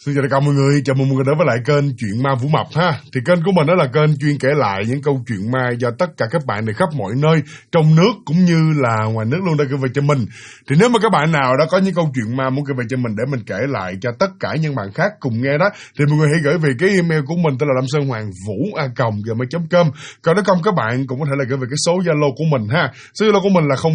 Xin chào tất cả mọi người, chào mừng mọi người đến với lại kênh Chuyện Ma Vũ Mập ha. Thì kênh của mình đó là kênh chuyên kể lại những câu chuyện ma do tất cả các bạn từ khắp mọi nơi trong nước cũng như là ngoài nước luôn đã gửi về cho mình. Thì nếu mà các bạn nào đã có những câu chuyện ma muốn gửi về cho mình để mình kể lại cho tất cả những bạn khác cùng nghe đó, thì mọi người hãy gửi về cái email của mình tên là lamsonhoangvu@gmail.com. Còn nếu không các bạn cũng có thể là gửi về cái số Zalo của mình ha. Số Zalo của mình là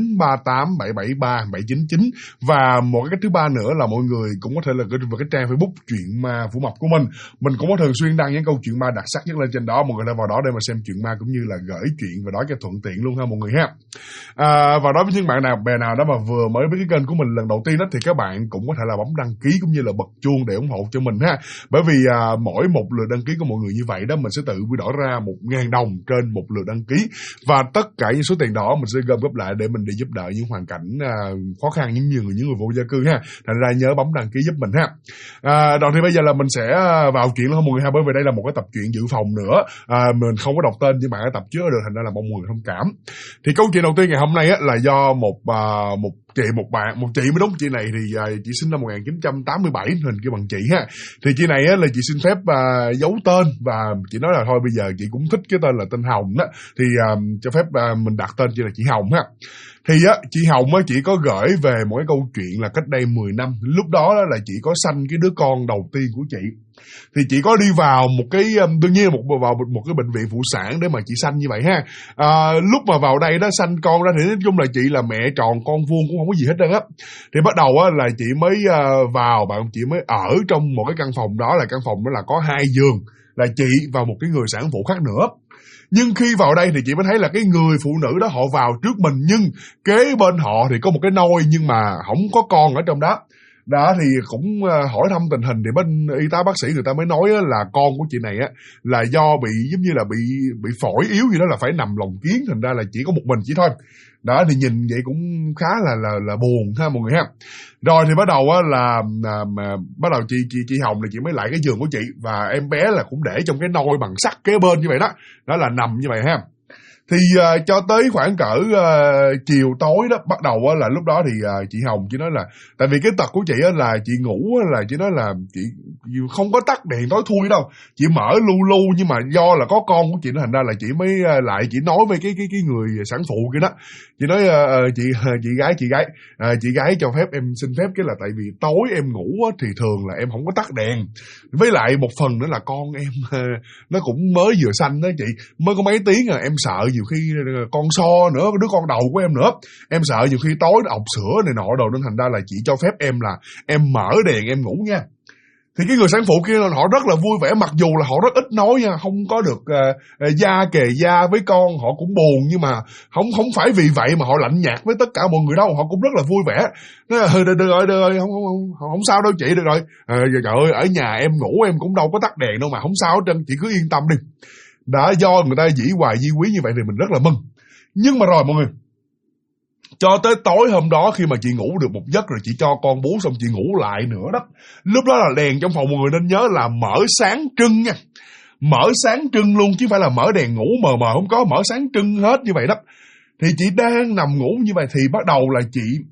0938773799. Và một cái cách thứ ba nữa là mọi người cũng có thể là gửi về cái trang Facebook Chuyện Ma Vũ Mập của mình. Mình cũng có thường xuyên đăng những câu chuyện ma đặc sắc nhất lên trên đó, mọi người hãy vào đó để mà xem chuyện ma cũng như là gửi chuyện vào đó cho thuận tiện luôn ha mọi người ha. Và đối với những bạn nào bè nào đó mà vừa mới biết cái kênh của mình lần đầu tiên đó, thì các bạn cũng có thể là bấm đăng ký cũng như là bật chuông để ủng hộ cho mình ha. Bởi vì mỗi một lượt đăng ký của mọi người như vậy đó, mình sẽ tự quy đổi ra 1.000 đồng trên một lượt đăng ký, và tất cả những số tiền đó mình sẽ gom góp lại để mình đi giúp đỡ những hoàn cảnh khó khăn những người vô gia cư ha. Thành ra nhớ bấm đăng ký giúp mình ha. Rồi thì bây giờ là mình sẽ vào chuyện luôn mọi người ha, bởi vì đây là một cái tập truyện dự phòng nữa, mình không có đọc tên nhưng bạn đã tập trước được, thành ra là mong mọi người thông cảm. Thì câu chuyện đầu tiên ngày hôm nay á, là do một chị mới đúng. Chị này thì chị sinh năm 1987, hình kia bằng chị ha. Thì chị này á, là chị xin phép giấu tên, và chị nói là thôi bây giờ chị cũng thích cái tên là tên Hồng đó, thì cho phép mình đặt tên chị là chị Hồng ha. Thì á, chị Hồng á, chị có gửi về một cái câu chuyện là cách đây 10 năm. Lúc đó là chị có sanh cái đứa con đầu tiên của chị. Thì chị có đi vào một cái, đương nhiên vào một cái bệnh viện phụ sản để mà chị sanh như vậy ha. Lúc mà vào đây đó sanh con ra thì nói chung là chị là mẹ tròn con vuông cũng không có gì hết trơn á. Thì bắt đầu á là chị mới vào, chị mới ở trong một cái căn phòng đó, là căn phòng đó là có 2 giường, là chị và một cái người sản phụ khác nữa. Nhưng khi vào đây thì chị mới thấy là cái người phụ nữ đó họ vào trước mình, nhưng kế bên họ thì có một cái nôi nhưng mà không có con ở trong đó. Đó thì cũng hỏi thăm tình hình thì bên y tá bác sĩ người ta mới nói là con của chị này á là do bị giống như là bị phổi yếu gì đó, là phải nằm lồng kiếng, thành ra là chỉ có một mình chị thôi. Đó thì nhìn vậy cũng khá là buồn ha mọi người ha. Rồi thì bắt đầu á là bắt đầu chị Hồng thì chị mới lại cái giường của chị, và em bé là cũng để trong cái nôi bằng sắt kế bên như vậy đó. Đó là nằm như vậy ha. Thì cho tới khoảng cỡ chiều tối đó, bắt đầu là lúc đó thì chị Hồng chị nói là tại vì cái tật của chị là chị ngủ là chị nói là chị không có tắt đèn tối thui đâu, chị mở lu, nhưng mà do là có con của chị nó thành ra là chị mới lại chị nói với cái người sản phụ kia đó. Chị nói chị gái cho phép em xin phép, cái là tại vì tối em ngủ thì thường là em không có tắt đèn, với lại một phần nữa là con em nó cũng mới vừa sanh đó chị, mới có mấy tiếng em sợ nhiều khi con so nữa, đứa con đầu của em nữa, em sợ nhiều khi tối nó ọc sữa này nọ đồ, nên thành ra là chị cho phép em là em mở đèn em ngủ nha. Thì cái người sản phụ kia họ rất là vui vẻ, mặc dù là họ rất ít nói nha, không có được da kề da với con, họ cũng buồn, nhưng mà không phải vì vậy mà họ lạnh nhạt với tất cả mọi người đâu, họ cũng rất là vui vẻ. Nói là được rồi, không sao đâu chị, được rồi. Trời ơi, ở nhà em ngủ em cũng đâu có tắt đèn đâu mà, không sao hết trơn, chị cứ yên tâm đi. Đã do người ta dĩ hoài di quý như vậy thì mình rất là mừng. Nhưng mà rồi mọi người, cho tới tối hôm đó khi mà chị ngủ được một giấc rồi, chị cho con bú xong chị ngủ lại nữa đó. Lúc đó là đèn trong phòng mọi người nên nhớ là mở sáng trưng nha. Mở sáng trưng luôn chứ không phải là mở đèn ngủ mờ mờ, không có, mở sáng trưng hết như vậy đó. Thì chị đang nằm ngủ như vậy thì bắt đầu là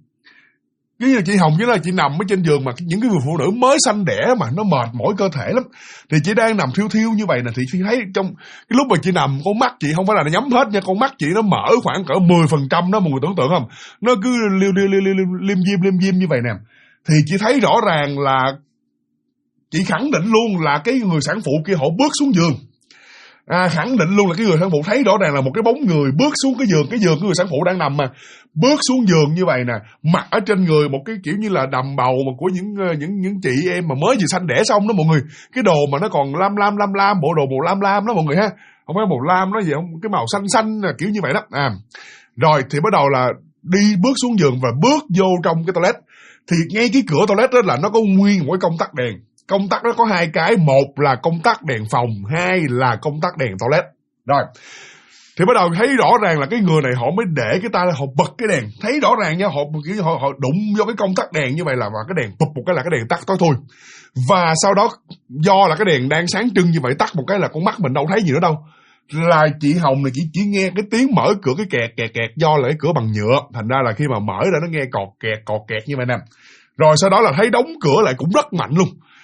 chị Hồng chứ là chị nằm ở trên giường mà những cái người phụ nữ mới sanh đẻ mà nó mệt mỏi cơ thể lắm. Thì chị đang nằm thiêu như vậy nè, thì chị thấy trong cái lúc mà chị nằm, con mắt chị không phải là nó nhắm hết nha, con mắt chị nó mở khoảng cỡ 10% đó, mọi người tưởng tượng không? Nó cứ liêm diêm như vậy nè. Thì chị thấy rõ ràng là chị khẳng định luôn là cái người sản phụ kia họ bước xuống giường. Khẳng định luôn là cái người sản phụ thấy rõ ràng là một cái bóng người bước xuống cái giường của người sản phụ đang nằm mà bước xuống giường như vậy nè, mặc ở trên người một cái kiểu như là đầm bầu mà của những chị em mà mới vừa sanh đẻ xong đó mọi người, cái đồ mà nó còn lam bộ đồ màu lam đó mọi người ha, không phải màu lam nó gì không, cái màu xanh kiểu như vậy đó. Rồi thì bắt đầu là bước xuống giường và bước vô trong cái toilet. Thì ngay cái cửa toilet đó là nó có nguyên một cái công tắc đèn. Công tắc nó có 2 cái, một là công tắc đèn phòng, 2 là công tắc đèn toilet. Rồi thì bắt đầu thấy rõ ràng là cái người này họ mới để cái tay họ bật cái đèn, thấy rõ ràng nha, họ đụng vô cái công tắc đèn như vậy là và cái đèn bụp một cái là cái đèn tắt tối thui. Và sau đó do là cái đèn đang sáng trưng như vậy, tắt một cái là con mắt mình đâu thấy gì nữa đâu, là chị Hồng này chỉ nghe cái tiếng mở cửa cái kẹt, do là cái cửa bằng nhựa, thành ra là khi mà mở ra nó nghe cọt kẹt như vậy nè. Rồi sau đó là thấy đóng cửa lại cũng rất mạnh luôn.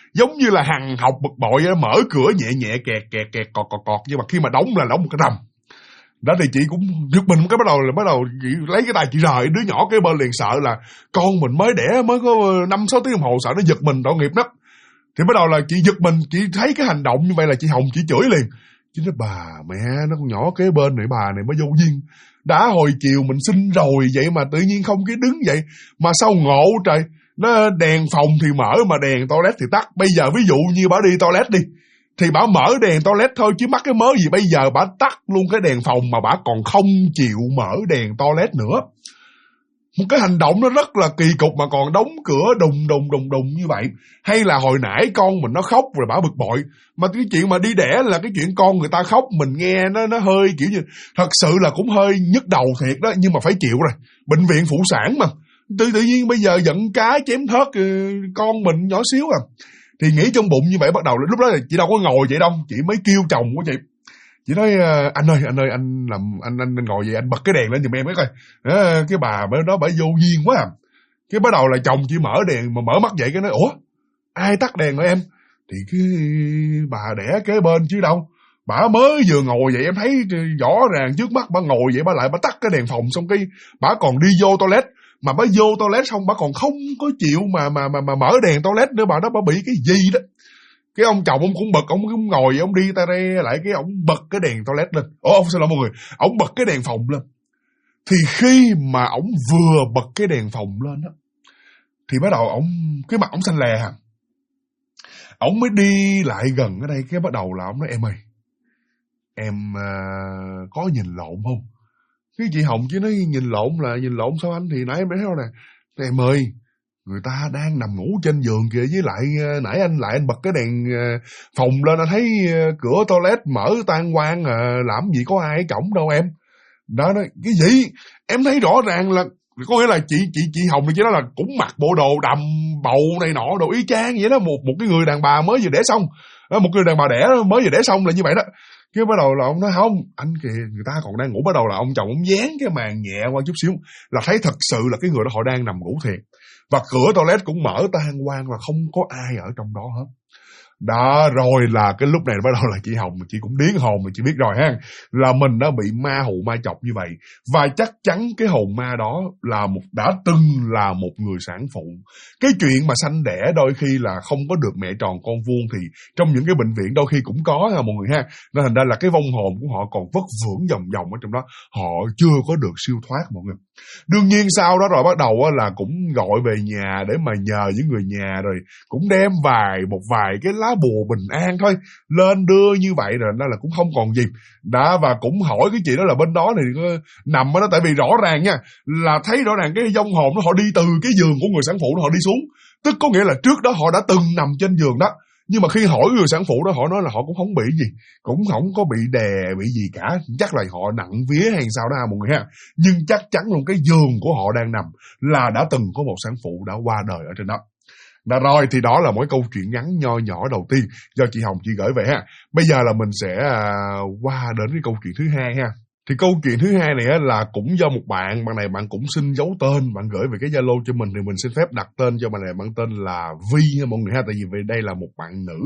giống như là hằng học bực bội đó, mở cửa nhẹ nhẹ kẹt kẹt kẹt cọt cọt cọt, nhưng mà khi mà đóng là đóng một cái rầm. Đó thì chị cũng giật mình cái bắt đầu chị lấy cái tay chị rời đứa nhỏ kế bên, liền sợ là con mình mới đẻ mới có 5-6 tiếng đồng hồ, sợ nó giật mình tội nghiệp lắm. Thì bắt đầu là chị giật mình, chị thấy cái hành động như vậy là chị Hồng chị chửi liền. Chị nói bà mẹ nó con nhỏ kế bên này, bà này mới vô duyên. Đã hồi chiều mình sinh rồi vậy mà tự nhiên không cái đứng vậy. Mà sao ngộ trời, nó đèn phòng thì mở mà đèn toilet thì tắt. Bây giờ ví dụ như bà đi toilet đi, thì bà mở đèn toilet thôi chứ mắc cái mớ gì bây giờ bà tắt luôn cái đèn phòng mà bà còn không chịu mở đèn toilet nữa. Một cái hành động nó rất là kỳ cục mà còn đóng cửa đùng như vậy. Hay là hồi nãy con mình nó khóc rồi bà bực bội. Mà cái chuyện mà đi đẻ là cái chuyện con người ta khóc mình nghe nó hơi kiểu như thật sự là cũng hơi nhức đầu thiệt đó, nhưng mà phải chịu rồi. Bệnh viện phụ sản mà. Tự nhiên bây giờ giận cá chém thớt con mình nhỏ xíu à. Thì nghĩ trong bụng như vậy bắt đầu lúc đó chị đâu có ngồi vậy đâu, chị mới kêu chồng của chị. Chị nói anh ơi anh ngồi vậy anh bật cái đèn lên giùm em ấy coi. Cái bà bên đó bà vô duyên quá à. Cái bắt đầu là chồng chị mở đèn mà mở mắt vậy cái nói ủa ai tắt đèn hả em? Thì cái bà đẻ kế bên chứ đâu. Bà mới vừa ngồi vậy em thấy rõ ràng trước mắt bà ngồi vậy bà lại bà tắt cái đèn phòng xong cái bà còn đi vô toilet. Mà bà vô toilet xong bà còn không có chịu mà mở đèn toilet nữa, bà đó bà bị cái gì đó. Cái ông chồng ông cũng bực, ông cũng ngồi ông đi ta đây lại cái ông bật cái đèn toilet lên. Ông xin lỗi mọi người, ông bật cái đèn phòng lên. Thì khi mà ông vừa bật cái đèn phòng lên đó, thì bắt đầu cái mặt ông xanh lè hả. Ông mới đi lại gần ở đây, cái bắt đầu là ông nói em ơi, em có nhìn lộn không? Cái chị Hồng chứ nói nhìn lộn sao anh, thì nãy em nói nè. Em ơi, người ta đang nằm ngủ trên giường kìa, với lại nãy anh bật cái đèn phòng lên, anh thấy cửa toilet mở tan quang làm gì có ai ở cổng đâu em. Đó nói cái gì? Em thấy rõ ràng là có nghĩa là chị Hồng thì chỉ nói là cũng mặc bộ đồ đầm bầu này nọ, đồ y chang vậy đó, một cái người đàn bà mới vừa đẻ xong, một người đàn bà đẻ mới vừa đẻ xong là như vậy đó. Cái bắt đầu là ông nói không, anh kìa người ta còn đang ngủ. Bắt đầu là ông chồng ông dán cái màn nhẹ qua chút xíu là thấy thật sự là cái người đó họ đang nằm ngủ thiệt. Và cửa toilet cũng mở tan quang và không có ai ở trong đó hết. Đó rồi là cái lúc này bắt đầu là chị Hồng chị cũng điếng hồn mà chị biết rồi ha, là mình đã bị ma hù ma chọc như vậy. Và chắc chắn cái hồn ma đó đã từng là một người sản phụ. Cái chuyện mà sanh đẻ đôi khi là không có được mẹ tròn con vuông thì trong những cái bệnh viện đôi khi cũng có ha mọi người ha. Nên thành ra là cái vong hồn của họ còn vất vưởng vòng ở trong đó, họ chưa có được siêu thoát mọi người. Đương nhiên sau đó rồi bắt đầu là cũng gọi về nhà để mà nhờ những người nhà, rồi cũng đem một vài cái lá bùa bình an thôi lên đưa như vậy, rồi nó là cũng không còn gì đã. Và cũng hỏi cái chị đó là bên đó thì nằm ở đó, tại vì rõ ràng nha là thấy rõ ràng cái vong hồn đó họ đi từ cái giường của người sản phụ đó họ đi xuống, tức có nghĩa là trước đó họ đã từng nằm trên giường đó. Nhưng mà khi hỏi người sản phụ đó, họ nói là họ cũng không bị gì, cũng không có bị đè, bị gì cả. Chắc là họ nặng vía hay sao đó mọi người ha. Nhưng chắc chắn luôn cái giường của họ đang nằm là đã từng có một sản phụ đã qua đời ở trên đó. Đã rồi thì đó là một câu chuyện ngắn nho nhỏ đầu tiên do chị Hồng chị gửi về ha. Bây giờ là mình sẽ qua đến cái câu chuyện thứ hai ha. Thì câu chuyện thứ hai này là cũng do một bạn này bạn cũng xin giấu tên, bạn gửi về cái Zalo cho mình thì mình xin phép đặt tên cho bạn này, bạn tên là Vi nha mọi người ha, tại vì đây là một bạn nữ.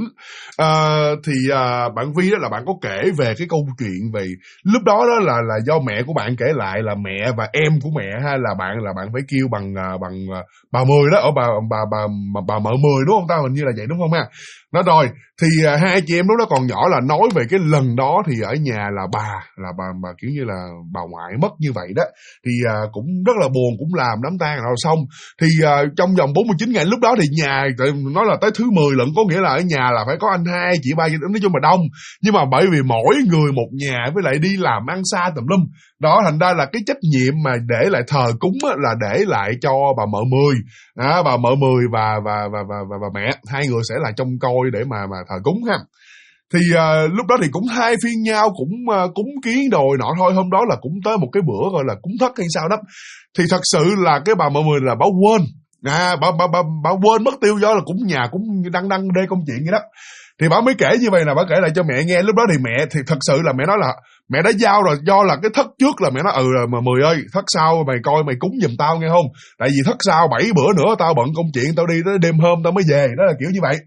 Bạn Vi đó là bạn có kể về cái câu chuyện về lúc đó là do mẹ của bạn kể lại, là mẹ và em của mẹ ha, là bạn phải kêu bằng bà Mười đó, ở bà Mợ Mười đúng không ta, hình như là vậy đúng không ha. Đó rồi thì hai chị em lúc đó còn nhỏ là nói về cái lần đó thì ở nhà là bà kiểu như là bà ngoại mất như vậy đó, thì cũng rất là buồn, cũng làm đám tang rồi xong thì trong vòng 49 ngày lúc đó thì nhà nói là tới thứ 10 lận, có nghĩa là ở nhà là phải có anh hai chị ba, nói chung là đông, nhưng mà bởi vì mỗi người một nhà với lại đi làm ăn xa tùm lum đó, thành ra là cái trách nhiệm mà để lại thờ cúng là để lại cho bà Mợ Mười, bà Mợ Mười và mẹ, hai người sẽ là trông coi để mà thờ cúng ha. Thì lúc đó thì cũng hai phiên nhau, cũng cúng kiến đồi nọ thôi. Hôm đó là cũng tới một cái bữa gọi là cúng thất hay sao đó. Thì thật sự là cái bà Mợ Mười là bà quên, bà quên mất tiêu, do là cũng nhà cũng đăng đê công chuyện vậy đó. Thì bà mới kể như vậy là bà kể lại cho mẹ nghe. Lúc đó thì mẹ thì thật sự là mẹ nói là mẹ đã giao rồi, do là cái thất trước là mẹ nói mà Mười ơi, thất sau mày coi mày cúng giùm tao nghe không, tại vì thất sau 7 bữa nữa tao bận công chuyện, tao đi tới đêm hôm tao mới về, đó là kiểu như vậy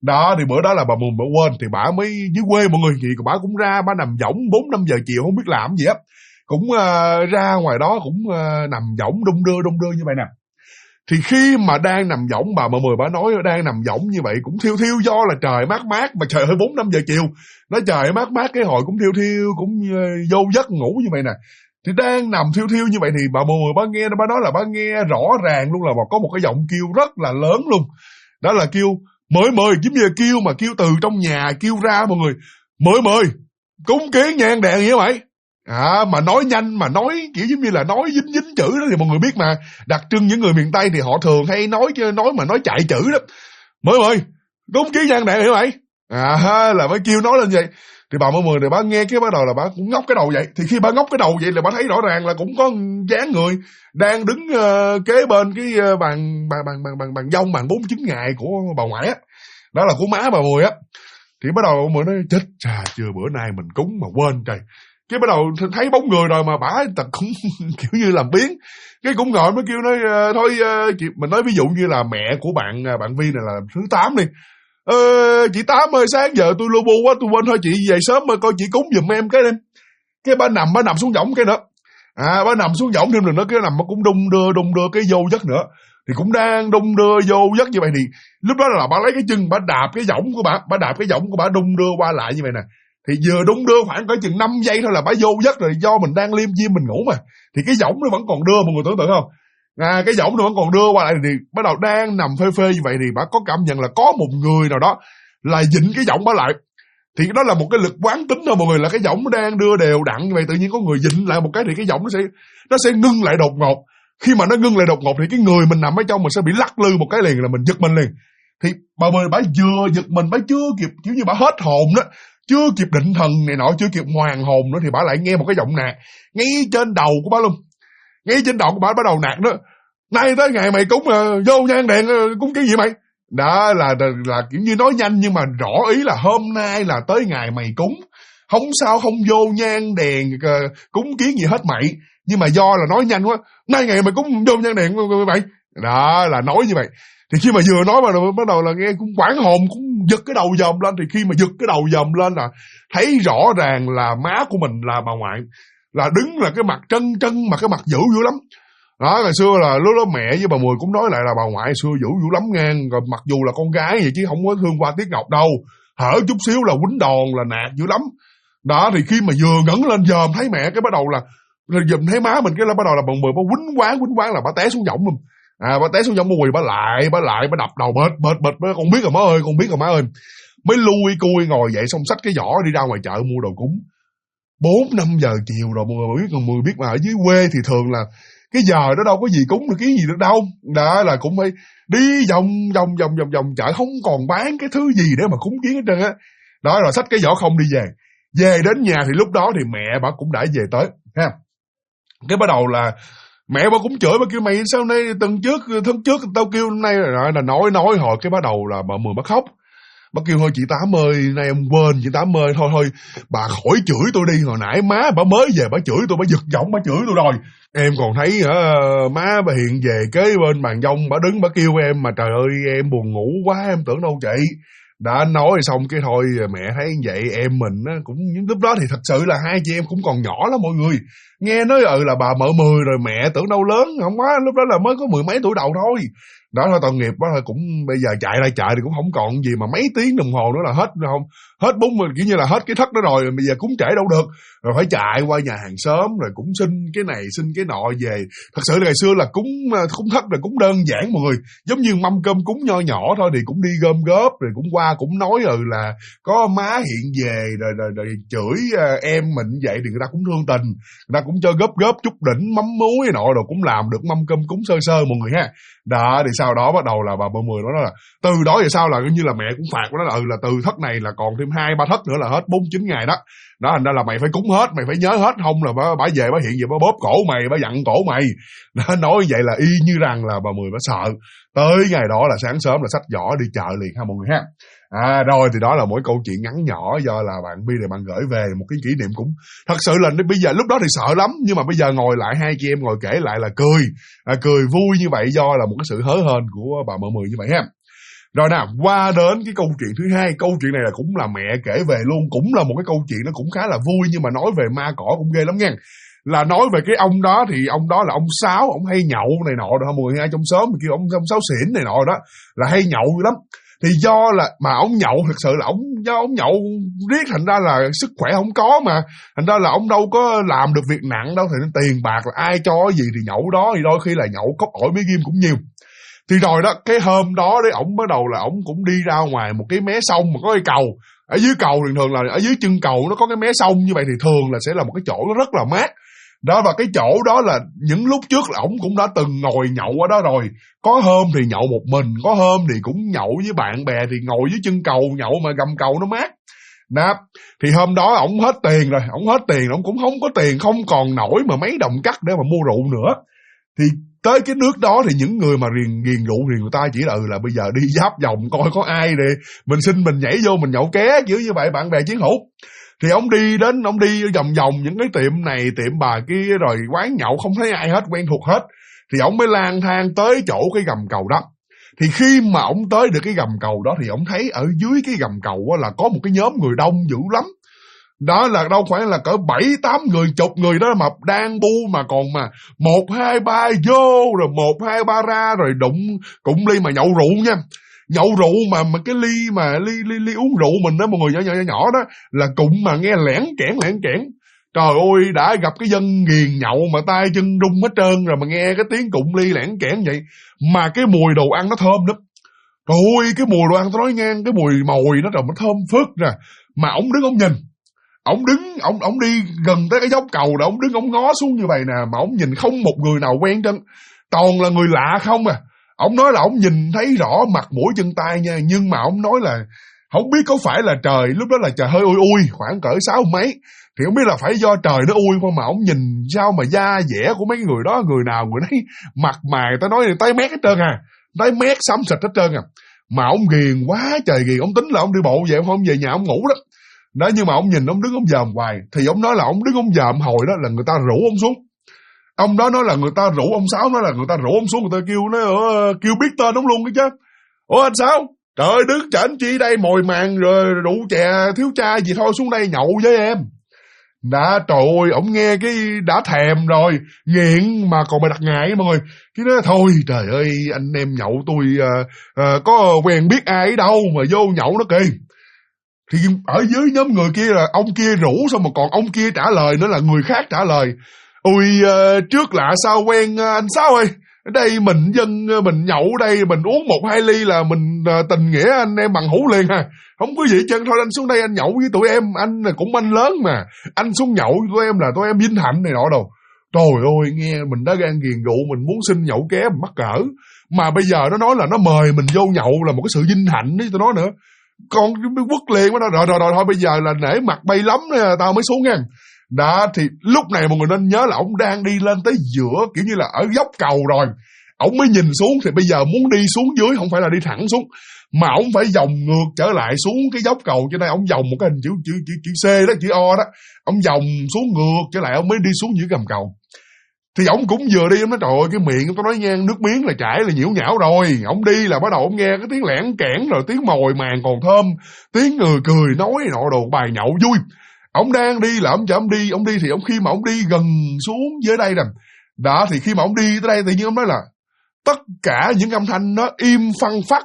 Đó, thì bữa đó là bà Mười bà quên, thì bà mới dưới quê mọi người, thì bà cũng ra, bà nằm võng 4-5 giờ chiều không biết làm gì á, cũng ra ngoài đó cũng nằm võng đung đưa như vậy nè. Thì khi mà đang nằm võng, bà Mười bà nói đang nằm võng như vậy cũng thiêu do là trời mát mà trời hơi 4-5 giờ chiều, nói trời mát cái hồi cũng thiêu cũng vô giấc ngủ như vậy nè. Thì đang nằm thiêu như vậy thì bà Mười bà nghe, bà nói là bà nghe rõ ràng luôn là có một cái giọng kêu rất là lớn luôn. Đó là kêu mời, giống như là kêu từ trong nhà kêu ra mọi người, mời cúng kiến nhang đèn vậy vậy. Mà nói nhanh, mà nói kiểu giống như là nói dính chữ đó, thì mọi người biết mà, đặc trưng những người miền Tây thì họ thường hay nói mà nói chạy chữ đó. Mời cúng kiến nhang đèn vậy vậy. Là phải kêu nói lên vậy. Thì bà Mười thì bà nghe cái bắt đầu là bà cũng ngóc cái đầu vậy. Thì khi bà ngóc cái đầu vậy là bà thấy rõ ràng là cũng có dáng người đang đứng kế bên cái bàn dông, bàn 49 ngày của bà ngoại á. Đó là của má bà Mười á. Thì bắt đầu bà Mười nói chết chà, chưa bữa nay mình cúng mà quên trời. Cái bắt đầu thấy bóng người rồi mà bả cũng kiểu như làm biến. Cái cũng ngồi mới kêu nói thôi mình nói ví dụ như là mẹ của bạn Vi này là thứ 8 đi. Chị Tám ơi, sáng giờ tôi lu bu quá, tôi quên, thôi chị về sớm mà coi chị cúng giùm em cái đêm. Cái bà nằm xuống võng cái nữa. Bà nằm xuống võng thêm lần nữa, cái nằm cũng đung đưa cái vô giấc nữa. Thì cũng đang đung đưa vô giấc như vậy thì lúc đó là bà lấy cái chân, bà đạp cái võng của bà đung đưa qua lại như vậy nè. Thì vừa đung đưa khoảng cỡ chừng 5 giây thôi là bà vô giấc rồi, do mình đang liêm diêm mình ngủ mà. Thì cái võng nó vẫn còn đưa, mọi người tưởng tượng không? Cái võng nó vẫn còn đưa qua lại thì bắt đầu đang nằm phê như vậy thì bà có cảm nhận là có một người nào đó là dịnh cái võng bà lại. Thì đó là một cái lực quán tính thôi mọi người, là cái võng đang đưa đều đặn như vậy, tự nhiên có người dịnh lại một cái thì cái võng nó sẽ ngưng lại đột ngột. Khi mà nó ngưng lại đột ngột thì cái người mình nằm ở trong mình sẽ bị lắc lư một cái liền, là mình giật mình liền. Thì bà Mười bà vừa giật mình, bà chưa kịp kiểu như bà hết hồn đó, chưa kịp định thần này nọ, chưa kịp hoàn hồn nữa thì bà lại nghe một cái giọng nạt ngay trên đầu của bà luôn. Ngay trên đầu của bà bắt đầu nạt nữa. Nay tới ngày mày cúng vô nhang đèn cúng cái gì mày? Đó là kiểu như nói nhanh nhưng mà rõ ý là hôm nay là tới ngày mày cúng. Không sao không vô nhang đèn cúng kiến gì hết mày. Nhưng mà do là nói nhanh quá, nay ngày mày cúng vô nhang đèn mày. Đó là nói như vậy. Thì khi mà vừa nói bắt đầu là nghe cũng quảng hồn, cũng giật cái đầu dòm lên. Thì khi mà giật cái đầu dòm lên là thấy rõ ràng là má của mình là bà ngoại, là đứng là cái mặt trân mà cái mặt dữ lắm. Đó, ngày xưa là lúc đó mẹ với bà Mười cũng nói lại là bà ngoại xưa dữ lắm ngang, rồi mặc dù là con gái vậy chứ không có thương qua tiếc ngọc đâu, hở chút xíu là quýnh đòn là nạt dữ lắm. Đó, thì khi mà vừa ngẩng lên dòm thấy mẹ cái bắt đầu là dùm thấy má mình, cái là bắt đầu là bà Mười bà quýnh quán là bà té xuống võng luôn. Bà té xuống võng bà quỳ bà lại bà đập đầu bệt con biết rồi má ơi. Mới lui cui ngồi dậy xong xách cái giỏ đi ra ngoài chợ mua đồ cúng. 4-5 giờ chiều rồi mọi người biết mà ở dưới quê thì thường là cái giờ đó đâu có gì cúng được cái gì được đâu. Đó là cũng phải đi vòng chợ, không còn bán cái thứ gì để mà cúng kiến hết trơn á. Đó rồi xách cái giỏ không đi về đến nhà thì lúc đó thì mẹ bà cũng đã về tới ha. Cái bắt đầu là mẹ bà cũng chửi, bà kêu mày sao nay tháng trước tao kêu nay là nói hồi cái bắt đầu là bà Mười bà khóc. Bà kêu thôi chị Tám ơi, nay em quên chị Tám ơi, thôi bà khỏi chửi tôi đi, hồi nãy má bà mới về bà chửi tôi, bà giật giọng bà chửi tôi rồi. Em còn thấy má bà hiện về kế bên bàn dông, bà đứng bà kêu em mà trời ơi em buồn ngủ quá em tưởng đâu chị. Đã nói xong cái thôi mẹ thấy vậy em mình á cũng lúc đó thì thật sự là hai chị em cũng còn nhỏ lắm mọi người. Nghe nói là bà mợ 10 rồi mẹ tưởng đâu lớn, không quá, lúc đó là mới có 10 mấy tuổi đầu thôi. Đó thôi tội nghiệp quá, cũng bây giờ chạy ra chợ thì cũng không còn gì mà mấy tiếng đồng hồ nữa là hết không? Hết kiểu như là hết cái thất đó rồi, bây giờ cúng trễ đâu được. Rồi phải chạy qua nhà hàng xóm rồi cũng xin cái này xin cái nọ về. Thật sự là ngày xưa là cúng thất là cũng đơn giản mọi người, giống như mâm cơm cúng nho nhỏ thôi, thì cũng đi gom góp rồi cũng qua cũng nói là có má hiện về rồi chửi em mình vậy thì người ta cũng thương tình, người ta cũng cho góp chút đỉnh mắm muối nọ rồi cũng làm được mâm cơm cúng sơ mọi người ha. Đó thì sau đó bắt đầu là bà Mười nói là từ đó về sau là như là mẹ cũng phạt của nó là từ thất này là còn thêm 2-3 thất nữa là hết 49 ngày đó. Đó thành ra là mày phải cúng hết, mày phải nhớ hết, không là bà về bà hiện về bà bóp cổ mày, bà dặn cổ mày. Đó, nói vậy là y như rằng là bà Mười bà sợ. Tới ngày đó là sáng sớm là xách giỏ đi chợ liền ha mọi người ha. Rồi thì đó là mỗi câu chuyện ngắn nhỏ do là bạn Bi này bạn gửi về một cái kỷ niệm cũng thật sự là bây giờ lúc đó thì sợ lắm, nhưng mà bây giờ ngồi lại hai chị em ngồi kể lại là cười vui như vậy do là một cái sự hớ hênh của bà mợ 10 như vậy ha. Rồi nào, qua đến cái câu chuyện thứ hai. Câu chuyện này là cũng là mẹ kể về luôn. Cũng là một cái câu chuyện nó cũng khá là vui, nhưng mà nói về ma cỏ cũng ghê lắm nha. Là nói về cái ông đó, thì ông đó là ông Sáu. Ông hay nhậu này nọ rồi, mọi người ai trong xóm kêu ông Sáu xỉn này nọ đó, là hay nhậu lắm. Thì do là mà ông nhậu, thực sự là do ông nhậu riết, thành ra là sức khỏe không có, mà thành ra là ông đâu có làm được việc nặng đâu. Thì tiền bạc là ai cho gì thì nhậu đó, thì đôi khi là nhậu cốc ổi mấy ghim cũng nhiều. Thì rồi đó, cái hôm đó đấy, ổng bắt đầu là ổng cũng đi ra ngoài một cái mé sông mà có cái cầu. Ở dưới cầu thường là ở dưới chân cầu nó có cái mé sông như vậy, thì thường là sẽ là một cái chỗ nó rất là mát. Đó, và cái chỗ đó là những lúc trước là ổng cũng đã từng ngồi nhậu ở đó rồi. Có hôm thì nhậu một mình, có hôm thì cũng nhậu với bạn bè, thì ngồi dưới chân cầu nhậu mà gầm cầu nó mát. Đó, thì hôm đó ổng hết tiền rồi, ổng cũng không có tiền, không còn nổi mà mấy đồng cắt để mà mua rượu nữa. Thì tới cái nước đó thì những người mà ghiền rượu thì người ta chỉ là bây giờ đi giáp vòng coi có ai để mình xin mình nhảy vô mình nhậu ké kiểu như vậy, bạn bè chiến hữu. Thì ông đi vòng vòng những cái tiệm này tiệm bà kia, rồi quán nhậu không thấy ai hết, quen thuộc hết. Thì ông mới lang thang tới chỗ cái gầm cầu đó. Thì khi mà ông tới được cái gầm cầu đó thì ông thấy ở dưới cái gầm cầu là có một cái nhóm người đông dữ lắm. Đó là đâu khoảng là cỡ 7-8 người, chục người đó mà đang bu, mà còn mà 1, 2, 3 vô, rồi 1, 2, 3 ra, rồi đụng cụm ly mà nhậu rượu nha. Nhậu rượu mà cái ly uống rượu mình đó, mọi người nhỏ đó, là cụm mà nghe lẻn kẽn. Trời ơi, đã gặp cái dân nghiền nhậu mà tay chân rung hết trơn rồi, mà nghe cái tiếng cụm ly lẻn kẽn vậy. Mà cái mùi đồ ăn nó thơm lắm. Trời ơi, cái mùi đồ ăn tôi nói ngang, cái mùi mồi nó rồi nó thơm phức nè. Mà ông đứng ông nhìn, ông đi gần tới cái dốc cầu đó, ông đứng ông ngó xuống như vậy nè, mà ông nhìn không một người nào quen trơn, toàn là người lạ không à. Ông nói là ông nhìn thấy rõ mặt mũi chân tay nha, nhưng mà ông nói là không biết có phải là trời, lúc đó là trời hơi ui khoảng cỡ 6 mấy, thì không biết là phải do trời nó ui không, mà ông nhìn sao mà da dẻ của mấy người đó, người nào người đấy mặt mày ta nói tái mét hết trơn à, tái mét xám xịt hết trơn à. Mà ông ghiền quá trời ghiền, ông tính là ông đi bộ về, ông không về nhà ông ngủ đó. Đó, nhưng mà ông nhìn ông đứng ông dòm hoài. Thì ông nói là ông đứng ông dòm hồi đó là người ta rủ ông xuống. Ông đó nói là người ta rủ ông Sáu, nói là người ta rủ ông xuống, người ta kêu biết tên ông luôn đó chứ. Ủa anh Sáu, trời ơi đứng chảnh chi đây mồi màng rồi rượu chè thiếu cha gì, thôi xuống đây nhậu với em. Đã, trời ơi, ông nghe cái đã thèm rồi, nghiện mà còn mày đặt ngại mọi người. Cái đó thôi, trời ơi, anh em nhậu tôi có quen biết ai ở đâu mà vô nhậu nó kỳ. Thì ở dưới nhóm người kia là ông kia rủ, xong mà còn ông kia trả lời nữa, là người khác trả lời. Ôi trước lạ sao quen anh Sáu ơi, ở đây mình mình nhậu đây, mình uống 1-2 ly là mình tình nghĩa anh em bằng hữu liền à. Không có gì hết trơn, thôi anh xuống đây anh nhậu với tụi em, anh là cũng anh lớn mà, anh xuống nhậu với tụi em là tụi em vinh hạnh này nọ đâu. Trời ơi, nghe mình đã gan ghiền rượu, mình muốn xin nhậu ké mắc cỡ, mà bây giờ nó nói là nó mời mình vô nhậu là một cái sự vinh hạnh đấy, tôi nói nữa. Con quất liền đó, rồi thôi bây giờ là nể mặt bay lắm tao mới xuống nha. Đó, thì lúc này mọi người nên nhớ là ông đang đi lên tới giữa, kiểu như là ở dốc cầu rồi, ông mới nhìn xuống. Thì bây giờ muốn đi xuống dưới không phải là đi thẳng xuống, mà ông phải vòng ngược trở lại xuống cái dốc cầu. Cho nên ông vòng một cái hình chữ C đó, chữ O đó, ông vòng xuống ngược trở lại, ông mới đi xuống dưới gầm cầu. Thì ông cũng vừa đi, ông nói trời ơi, cái miệng tôi nói ngang nước miếng là chảy là nhiễu nhão rồi. Ông đi là bắt đầu ông nghe cái tiếng lẻn kẽn, rồi tiếng mồi màng còn thơm, tiếng người cười nói nọ đồ, bài nhậu vui. Ông đang đi là ông đi thì khi mà ông đi gần xuống dưới đây nè, đó, thì khi mà ông đi tới đây tự nhiên ông nói là tất cả những âm thanh nó im phăng phắc,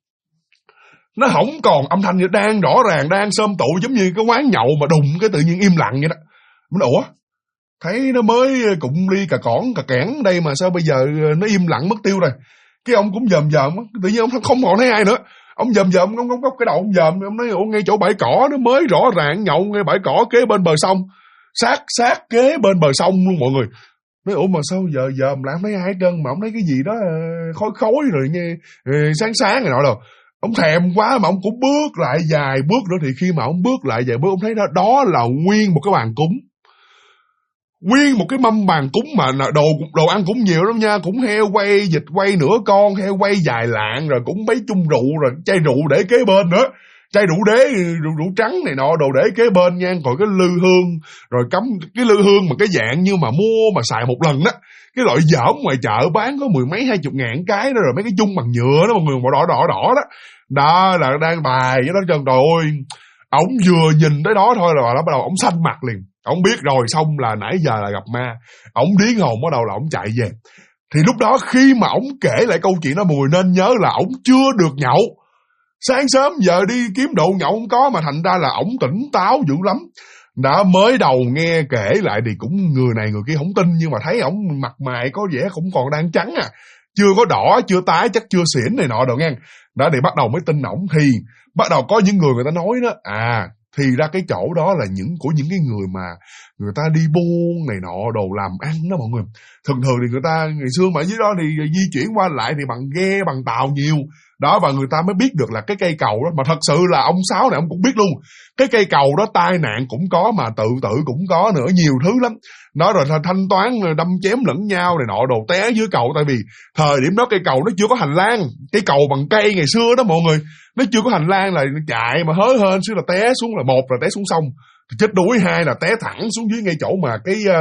nó không còn âm thanh, đang rõ ràng đang xôm tụ giống như cái quán nhậu mà đùng cái tự nhiên im lặng vậy đó. Mình nói, ủa, thấy nó mới cụm ly cà kẽn đây mà sao bây giờ nó im lặng mất tiêu rồi. Cái ông cũng dòm tự nhiên ông không còn thấy ai nữa. Ông dòm ông góc cái đầu ông dòm, ông nói ủa, ngay chỗ bãi cỏ nó mới rõ ràng nhậu ngay bãi cỏ kế bên bờ sông, sát kế bên bờ sông luôn mọi người. Nói ủa mà sao giờ dòm lại không thấy ai hết trơn, mà ông thấy cái gì đó khói rồi nghe sáng này nọ đâu. Ông thèm quá mà ông cũng bước lại vài bước nữa. Thì khi mà ông bước lại vài bước, ông thấy đó là nguyên một cái bàn cúng, nguyên một cái mâm bàn cúng mà đồ ăn cũng nhiều lắm nha, cũng heo quay, vịt quay nửa con, heo quay dài lạng, rồi cũng mấy chung rượu, rồi chai rượu để kế bên nữa, chai rượu trắng này nọ đồ để kế bên nha. Còn cái lư hương, rồi cắm cái lư hương mà cái dạng như mà mua mà xài một lần đó, cái loại dởm ngoài chợ bán có 10 mấy 20 ngàn cái đó, rồi mấy cái chung bằng nhựa đó mọi người, màu đỏ đó, Đó là đang bài với nó trơn. Trời ơi, ổng vừa nhìn tới đó thôi là bắt đầu ổng xanh mặt liền. Ổng biết rồi, xong là nãy giờ là gặp ma. Ổng điên hồn, bắt đầu là ổng chạy về. Thì lúc đó khi mà ổng kể lại câu chuyện đó, mọi người nên nhớ là ổng chưa được nhậu. Sáng sớm giờ đi kiếm độ nhậu không có, mà thành ra là ổng tỉnh táo dữ lắm. Đã mới đầu nghe kể lại thì cũng người này người kia không tin, nhưng mà thấy ổng mặt mày có vẻ cũng còn đang trắng à, chưa có đỏ, chưa tái, chắc chưa xỉn này nọ đâu nghe. Đó thì bắt đầu mới tin ổng. Thì bắt đầu có những người ta nói đó, thì ra cái chỗ đó là của những cái người mà người ta đi buôn này nọ đồ làm ăn đó mọi người. Thường thường thì người ta ngày xưa mà ở dưới đó thì di chuyển qua lại thì bằng ghe, bằng tàu nhiều đó, và người ta mới biết được là cái cây cầu đó. Mà thật sự là ông Sáu này ông cũng biết luôn, cái cây cầu đó tai nạn cũng có, mà tự tử cũng có nữa, nhiều thứ lắm. Nói rồi thanh toán đâm chém lẫn nhau này nọ đồ, té dưới cầu. Tại vì thời điểm đó cây cầu nó chưa có hành lang, cái cầu bằng cây ngày xưa đó mọi người, nó chưa có hành lang, là chạy mà hớ hên xíu là té xuống, là một là té xuống sông chết đuối, hai là té thẳng xuống dưới ngay chỗ mà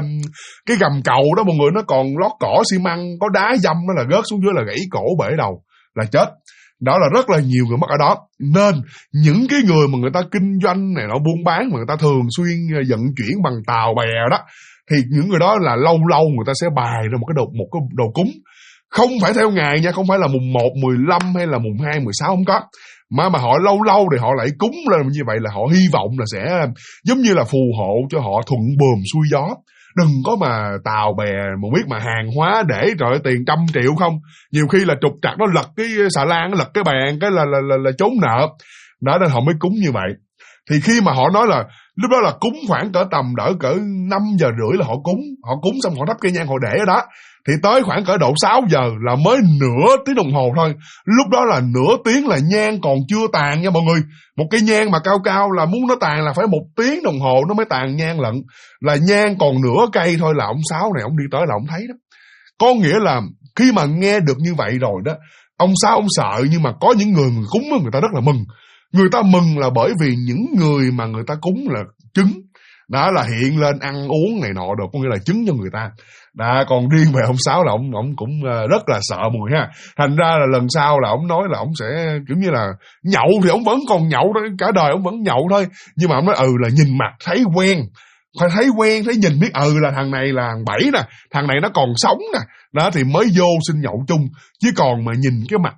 cái gầm cầu đó mọi người, nó còn lót cỏ xi măng, có đá dâm đó, là rớt xuống dưới là gãy cổ bể đầu là chết. Đó là rất là nhiều người mất ở đó. Nên những cái người mà người ta kinh doanh này nó buôn bán, mà người ta thường xuyên vận chuyển bằng tàu bè đó, thì những người đó là lâu lâu người ta sẽ bài ra một cái đồ cúng. Không phải theo ngày nha, không phải là mùng 1, 15 hay là mùng 2, 16, không có. Mà họ lâu lâu thì họ lại cúng lên như vậy, là họ hy vọng là sẽ giống như là phù hộ cho họ thuận buồm xuôi gió. Đừng có mà tàu bè mà biết mà hàng hóa để rồi tiền 100 triệu không. Nhiều khi là trục trặc nó lật cái xà lan, nó lật cái bàn, cái là trốn nợ. Đó nên họ mới cúng như vậy. Thì khi mà họ nói là lúc đó là cúng khoảng tầm cỡ 5 giờ rưỡi là họ cúng xong họ thắp cây nhang họ để ở đó. Thì tới khoảng cỡ độ 6 giờ là mới nửa tiếng đồng hồ thôi. Lúc đó là nửa tiếng là nhang còn chưa tàn nha mọi người. Một cái nhang mà cao cao là muốn nó tàn là phải 1 tiếng đồng hồ nó mới tàn nhang lận. Là nhang còn nửa cây thôi là ông Sáu này ông đi tới là ông thấy đó. Có nghĩa là khi mà nghe được như vậy rồi đó, ông Sáu ông sợ, nhưng mà có những người cúng người ta rất là mừng. Người ta mừng là bởi vì những người mà người ta cúng là trứng. Đó là hiện lên ăn uống này nọ được, có nghĩa là trứng cho người ta. Đó, còn riêng về ông Sáu là ông cũng rất là sợ mọi người ha. Thành ra là lần sau là ông nói là ông sẽ kiểu như là nhậu thì ông vẫn còn nhậu đó, cả đời ông vẫn nhậu thôi. Nhưng mà ông nói là nhìn mặt thấy quen. Phải thấy quen, thấy nhìn biết là thằng này là thằng Bảy nè, thằng này nó còn sống nè. Đó thì mới vô xin nhậu chung. Chứ còn mà nhìn cái mặt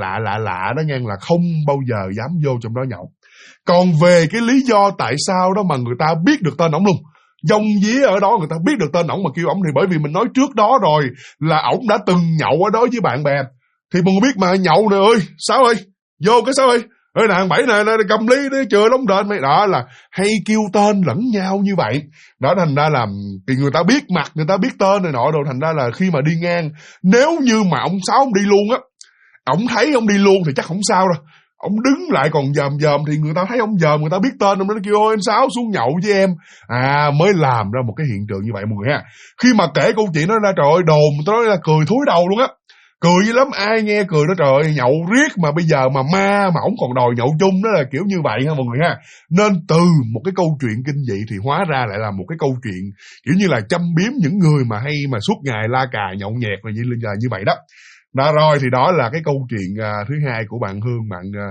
lạ đó nghe là không bao giờ dám vô trong đó nhậu. Còn về cái lý do tại sao đó mà người ta biết được tên ổng luôn, dông día ở đó người ta biết được tên ổng mà kêu ổng, thì bởi vì mình nói trước đó rồi là ổng đã từng nhậu ở đó với bạn bè. Thì mọi người biết mà, nhậu nè ơi, Sáu ơi, vô cái Sáu ơi, nè thằng Bảy này cầm ly đi chừa lông đền mày. Đó là hay kêu tên lẫn nhau như vậy. Đó thành ra là thì người ta biết mặt, người ta biết tên này nọ rồi, thành ra là khi mà đi ngang, nếu như mà ông Sáu ông đi luôn á, ổng thấy ông đi luôn thì chắc không sao đâu. Ông đứng lại còn dòm thì người ta thấy ông dòm, người ta biết tên ông, nó kêu ôi em Sáu xuống nhậu với em. Mới làm ra một cái hiện tượng như vậy mọi người ha. Khi mà kể câu chuyện đó ra, trời ơi đồn tôi nói là cười thúi đầu luôn á. Cười dữ lắm, ai nghe cười đó trời ơi, nhậu riết mà bây giờ mà mà ổng còn đòi nhậu chung, đó là kiểu như vậy ha mọi người ha. Nên từ một cái câu chuyện kinh dị thì hóa ra lại là một cái câu chuyện kiểu như là châm biếm những người mà hay mà suốt ngày la cà nhậu nhẹt là như vậy đó. Đó rồi thì đó là cái câu chuyện thứ hai của bạn Hương.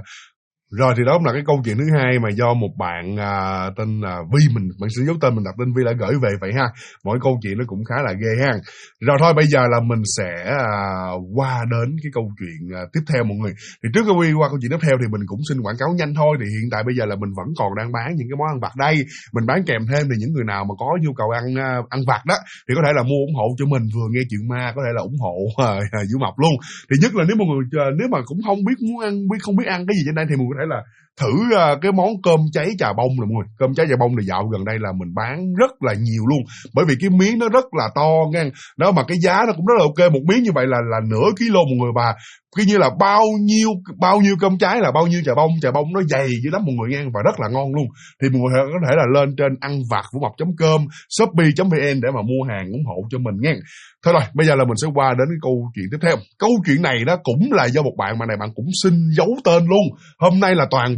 Rồi thì đó là cái câu chuyện thứ hai mà do một bạn tên là Vi, bạn sẽ giấu tên mình đặt tên Vi đã gửi về vậy ha. Mỗi câu chuyện nó cũng khá là ghê ha. Rồi thôi bây giờ là mình sẽ qua đến cái câu chuyện tiếp theo mọi người. Thì trước khi qua câu chuyện tiếp theo thì mình cũng xin quảng cáo nhanh thôi. Thì hiện tại bây giờ là mình vẫn còn đang bán những cái món ăn vặt đây. Mình bán kèm thêm thì những người nào mà có nhu cầu ăn vặt đó thì có thể là mua ủng hộ cho mình, vừa nghe chuyện ma có thể là ủng hộ Vũ Mập luôn. Thì nhất là nếu mọi người nếu mà cũng không biết muốn ăn, không biết ăn cái gì trên đây thì mình có thể là thử cái món cơm cháy chà bông này mọi người. Cơm cháy chà bông thì dạo gần đây là mình bán rất là nhiều luôn, bởi vì cái miếng nó rất là to nha. Đó mà cái giá nó cũng rất là ok. Một miếng như vậy là nửa kilo mọi người, và cái như là bao nhiêu cơm cháy là bao nhiêu chà bông nó dày dữ lắm mọi người nha, và rất là ngon luôn. Thì mọi người có thể là lên trên ăn vặt vuomập.com, shopee.vn để mà mua hàng ủng hộ cho mình nha. Thôi rồi, bây giờ là mình sẽ qua đến cái câu chuyện tiếp theo. Câu chuyện này đó cũng là do một bạn mà này bạn cũng xin giấu tên luôn. Hôm nay là toàn bộ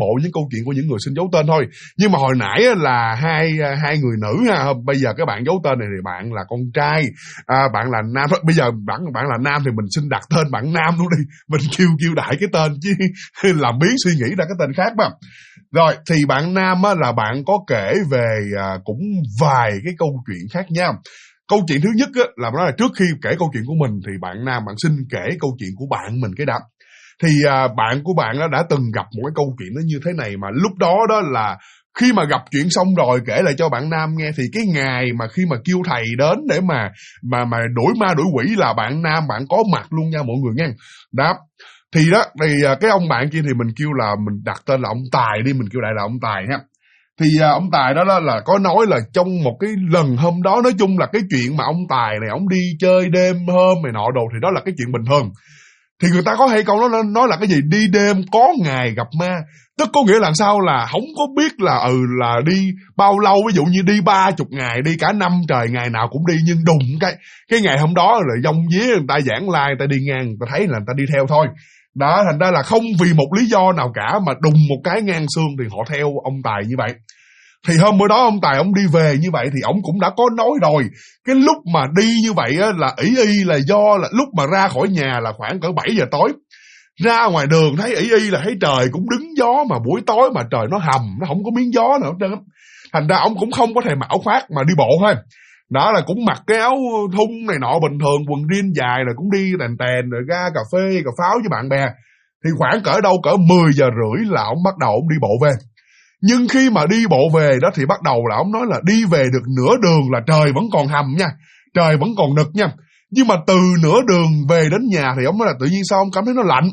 bộ những câu chuyện của những người xin giấu tên thôi. Nhưng mà hồi nãy là hai người nữ ha, bây giờ các bạn giấu tên này thì bạn là con trai, bạn là nam. Bây giờ bạn là nam thì mình xin đặt tên bạn nam luôn đi, mình kêu đại cái tên chứ làm biến suy nghĩ ra cái tên khác mà. Rồi thì bạn nam á, là bạn có kể về cũng vài cái câu chuyện khác nhau. Câu chuyện thứ nhất á, là nói là trước khi kể câu chuyện của mình thì bạn nam bạn xin kể câu chuyện của bạn mình cái đã. Thì bạn của bạn đã từng gặp một cái câu chuyện nó như thế này, mà lúc đó đó là khi mà gặp chuyện xong rồi kể lại cho bạn nam nghe, thì cái ngày mà khi mà kêu thầy đến để mà đuổi ma đuổi quỷ là bạn nam bạn có mặt luôn nha mọi người nha. Đó. Thì cái ông bạn kia thì mình kêu là mình đặt tên là ông Tài đi, mình kêu đại là ông Tài ha. Thì ông Tài đó là có nói là trong một cái lần hôm đó, nói chung là cái chuyện mà ông Tài này ông đi chơi đêm hôm này nọ đồ thì đó là cái chuyện bình thường. Thì người ta có hay câu nó nói là cái gì đi đêm có ngày gặp ma, tức có nghĩa là sao là không có biết là là đi bao lâu, ví dụ như đi 30 ngày, đi cả năm trời ngày nào cũng đi, nhưng đùng cái ngày hôm đó là dông vía người ta giảng lai, người ta đi ngang, người ta thấy là người ta đi theo thôi. Đó, thành ra là không vì một lý do nào cả mà đùng một cái ngang xương thì họ theo ông Tài như vậy. Thì hôm bữa đó ông Tài ông đi về như vậy thì ông cũng đã có nói rồi, cái lúc mà đi như vậy á, là ỷ y là do là lúc mà ra khỏi nhà là khoảng cỡ 7 giờ tối, ra ngoài đường thấy ỷ y là thấy trời cũng đứng gió, mà buổi tối mà trời nó hầm, nó không có miếng gió nào hết trơn. Thành ra ông cũng không có thể mặc áo khoác mà đi bộ thôi. Đó là cũng mặc cái áo thun này nọ bình thường, quần jean dài, rồi cũng đi tèn rồi ra cà phê cà pháo với bạn bè. Thì khoảng cỡ 10 giờ rưỡi là ông bắt đầu ông đi bộ về. Nhưng khi mà đi bộ về đó thì bắt đầu là ông nói là đi về được nửa đường là trời vẫn còn hầm nha, trời vẫn còn nực nha. Nhưng mà từ nửa đường về đến nhà thì ông nói là tự nhiên sao ông cảm thấy nó lạnh,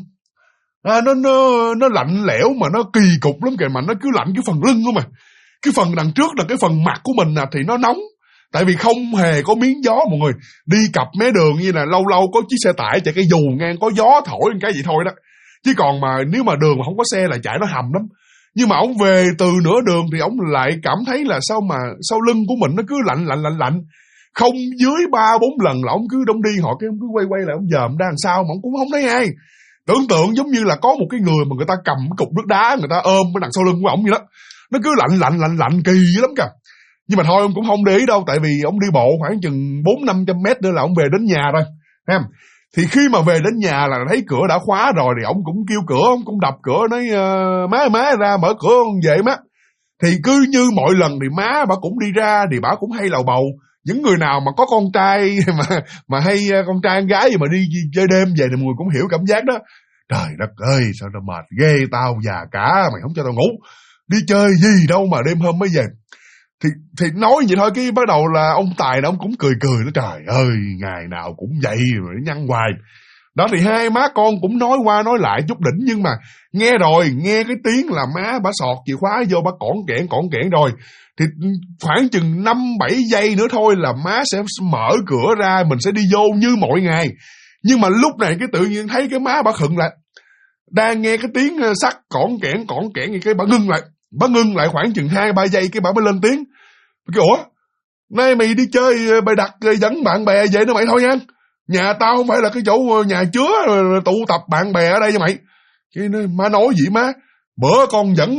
nó lạnh lẽo mà nó kỳ cục lắm kìa, mà nó cứ lạnh cái phần lưng không mà. Cái phần đằng trước là cái phần mặt của mình thì nó nóng, tại vì không hề có miếng gió mọi người. Đi cặp mé đường như là lâu lâu có chiếc xe tải chạy cái dù ngang có gió thổi cái gì thôi đó, chứ còn mà nếu mà đường mà không có xe là chạy nó hầm lắm. Nhưng mà ông về từ nửa đường thì ông lại cảm thấy là sao mà sau lưng của mình nó cứ lạnh. Không dưới 3-4 lần là ông cứ đông đi họ cái ông cứ quay lại ông dòm ra làm sao mà ông cũng không thấy ai. Tưởng tượng giống như là có một cái người mà người ta cầm một cục nước đá người ta ôm ở đằng sau lưng của ông vậy đó. Nó cứ lạnh kỳ lắm kìa. Nhưng mà thôi ông cũng không để ý đâu, tại vì ông đi bộ khoảng chừng 400-500 mét nữa là ông về đến nhà rồi. Thấy không? Thì khi mà về đến nhà là thấy cửa đã khóa rồi thì ông cũng kêu cửa, ông cũng đập cửa nói má ra mở cửa ông về má. Thì cứ như mọi lần thì má bà cũng đi ra thì bà cũng hay lầu bầu. Những người nào mà có con trai mà hay con trai con gái gì mà đi chơi đêm về thì mọi người cũng hiểu cảm giác đó. Trời đất ơi sao tao mệt ghê, tao già cả mày không cho tao ngủ, đi chơi gì đâu mà đêm hôm mới về. Thì nói vậy thôi, cái bắt đầu là ông Tài đó ông cũng cười nó trời ơi ngày nào cũng vậy rồi nhăn hoài. Đó thì hai má con cũng nói qua nói lại chút đỉnh, nhưng mà nghe rồi, nghe cái tiếng là má bả sọt chìa khóa vô bả cỏn kẽn rồi. Thì khoảng chừng 5-7 giây nữa thôi là má sẽ mở cửa ra, mình sẽ đi vô như mọi ngày. Nhưng mà lúc này cái tự nhiên thấy cái má bả khựng lại, đang nghe cái tiếng sắt cỏn kẽn thì cái bả ngưng lại khoảng chừng 2-3 giây cái bả mới lên tiếng. Cái ủa, nay mày đi chơi bày đặt dẫn bạn bè vậy đó mày thôi nha. Nhà tao không phải là cái chỗ nhà chứa tụ tập bạn bè ở đây cho mày. Cái má nói gì má, bữa con dẫn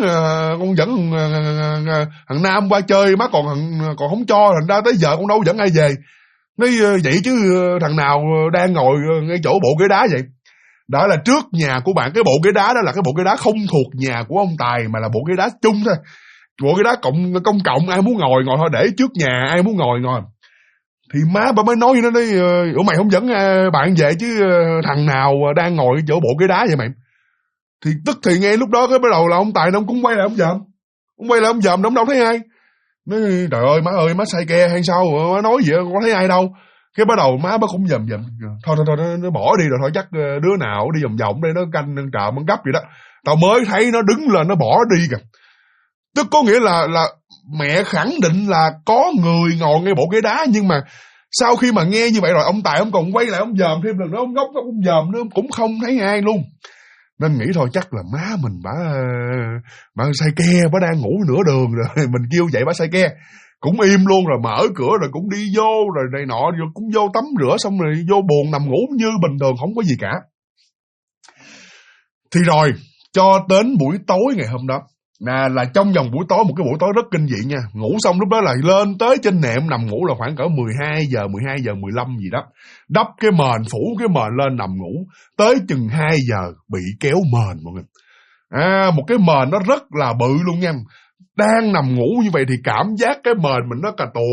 thằng Nam qua chơi má còn không cho, thành ra tới giờ con đâu dẫn ai về. Nói vậy chứ thằng nào đang ngồi ngay chỗ bộ ghế đá vậy. Đó là trước nhà của bạn, cái bộ ghế đá đó là cái bộ ghế đá không thuộc nhà của ông Tài mà là bộ ghế đá chung thôi. Bộ ghế đá công cộng, ai muốn ngồi thôi, để trước nhà ai muốn ngồi. Thì má bà mới nói với nó đấy, ủa mày không dẫn bạn về chứ thằng nào đang ngồi chỗ bộ ghế đá vậy mày. Thì tức thì nghe lúc đó cái bắt đầu là ông Tài ông cũng quay lại ông dòm. Ông đâu thấy ai. Nói trời ơi má ơi, má say ke hay sao má nói vậy, không có thấy ai đâu. Cái bắt đầu má bà cũng dòm thôi nó bỏ đi rồi, thôi chắc đứa nào đi vòng đây nó canh trợ bắn gấp vậy đó. Tao mới thấy nó đứng lên nó bỏ đi kìa. Tức có nghĩa là mẹ khẳng định là có người ngồi ngay bộ ghế đá, nhưng mà sau khi mà nghe như vậy rồi ông Tài ông còn quay lại ông dòm thêm lần nữa, ông ngốc ông dòm nữa cũng không thấy ai luôn. Nên nghĩ thôi chắc là má mình bà say ke, bà đang ngủ nửa đường rồi mình kêu dậy bà say ke. Cũng im luôn rồi mở cửa rồi cũng đi vô rồi này nọ, rồi cũng vô tắm rửa xong rồi vô buồng nằm ngủ như bình thường không có gì cả. Thì rồi cho đến buổi tối ngày hôm đó. Là trong vòng buổi tối, một cái buổi tối rất kinh dị nha. Ngủ xong lúc đó là lên tới trên nệm nằm ngủ là khoảng cỡ 12 giờ 15 gì đó. Đắp cái mền, phủ cái mền lên nằm ngủ. Tới chừng 2 giờ bị kéo mền mọi người. Một cái mền nó rất là bự luôn nha. Đang nằm ngủ như vậy thì cảm giác cái mền mình nó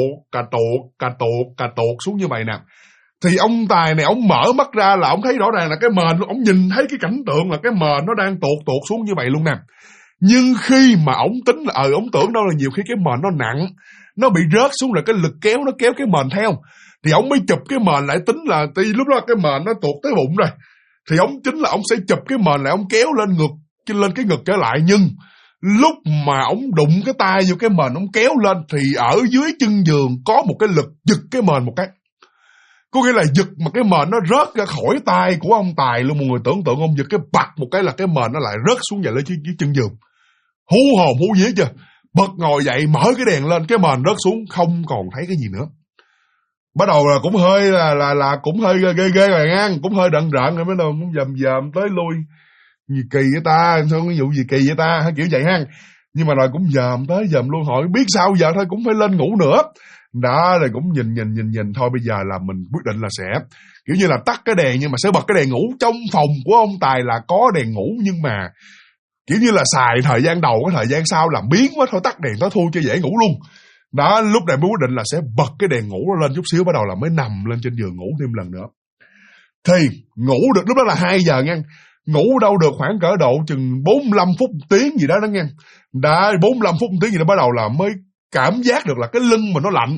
cà tuột xuống như vậy nè. Thì ông Tài này ông mở mắt ra là ông thấy rõ ràng là cái mền luôn. Ông nhìn thấy cái cảnh tượng là cái mền nó đang tuột xuống như vậy luôn nè. Nhưng khi mà ông tính là ông tưởng đâu là nhiều khi cái mền nó nặng, nó bị rớt xuống rồi cái lực kéo nó kéo cái mền theo. Thì ông mới chụp cái mền lại, tính là lúc đó cái mền nó tuột tới bụng rồi. Thì ông chính là ông sẽ chụp cái mền lại, ông kéo lên cái ngực trở lại. Nhưng lúc mà ông đụng cái tay vô cái mền, ông kéo lên thì ở dưới chân giường có một cái lực giật cái mền một cái. Có nghĩa là giật mà cái mền nó rớt ra khỏi tay của ông Tài luôn. Mọi người tưởng tượng ông giật cái bặt một cái là cái mền nó lại rớt xuống vậy lên dưới chân giường. Hú hồn hú vía chưa. Bật ngồi dậy, mở cái đèn lên, cái mền rớt xuống không còn thấy cái gì nữa. Bắt đầu là cũng hơi là cũng hơi ghê rồi nha, cũng hơi đận rợn rồi, bắt đầu cũng dòm tới lui. Gì kỳ vậy ta, sao cái vụ gì kỳ vậy ta, hay kiểu vậy ha. Nhưng mà rồi cũng dòm tới dòm luôn, hỏi biết sao giờ thôi, cũng phải lên ngủ nữa. Đó, rồi cũng nhìn thôi, bây giờ là mình quyết định là sẽ kiểu như là tắt cái đèn, nhưng mà sẽ bật cái đèn ngủ. Trong phòng của ông Tài là có đèn ngủ, nhưng mà kiểu như là xài thời gian đầu, cái thời gian sau làm biến quá, thôi tắt đèn tối thui cho dễ ngủ luôn. Đó, lúc này mới quyết định là sẽ bật cái đèn ngủ lên chút xíu, bắt đầu là mới nằm lên trên giường ngủ thêm lần nữa. Thì ngủ được, lúc đó là 2 giờ nha. Ngủ đâu được khoảng cỡ độ chừng 45 phút tiếng gì đó đó nha. Đã 45 phút tiếng gì đó bắt đầu là mới cảm giác được là cái lưng mình nó lạnh.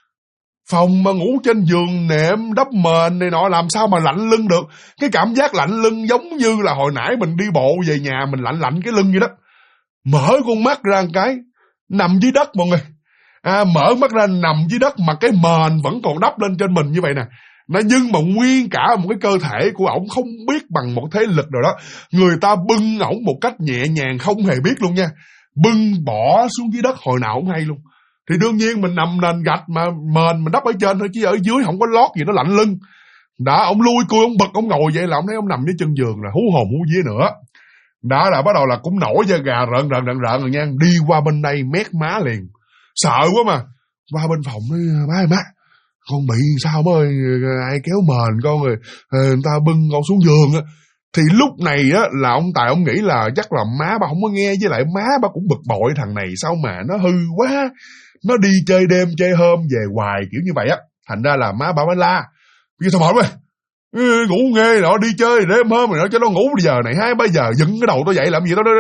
Phòng mà ngủ trên giường nệm đắp mền này nọ làm sao mà lạnh lưng được. Cái cảm giác lạnh lưng giống như là hồi nãy mình đi bộ về nhà mình lạnh cái lưng vậy đó. Mở con mắt ra một cái, nằm dưới đất mọi người. Mở mắt ra nằm dưới đất mà cái mền vẫn còn đắp lên trên mình như vậy nè. Nhưng mà nguyên cả một cái cơ thể của ổng không biết bằng một thế lực nào đó. Người ta bưng ổng một cách nhẹ nhàng không hề biết luôn nha. Bưng bỏ xuống dưới đất hồi nào không hay luôn. Thì đương nhiên mình nằm nền gạch mà mền mình đắp ở trên thôi, chứ ở dưới không có lót gì nó lạnh lưng. Đó, ông lui cui, ông bật, ông ngồi vậy là ông thấy ông nằm dưới chân giường là hú hồn hú vía nữa. Đó là bắt đầu là cũng nổi da gà rợn rồi nha. Đi qua bên đây mét má liền. Sợ quá mà. Qua bên phòng nói, má, con bị sao mới ai kéo mền con rồi, người ta bưng con xuống giường á. Thì lúc này á là ông Tài ông nghĩ là chắc là má bà không có nghe, với lại má bà cũng bực bội thằng này sao mà nó hư quá, nó đi chơi đêm chơi hôm về hoài kiểu như vậy á. Thành ra là má bà mới la, bây giờ thôi mệt quá, ngủ nghe đó, đi chơi đêm hôm rồi đó cho nó ngủ. Bây giờ này 2-3 giờ dựng cái đầu tôi dậy làm gì đó,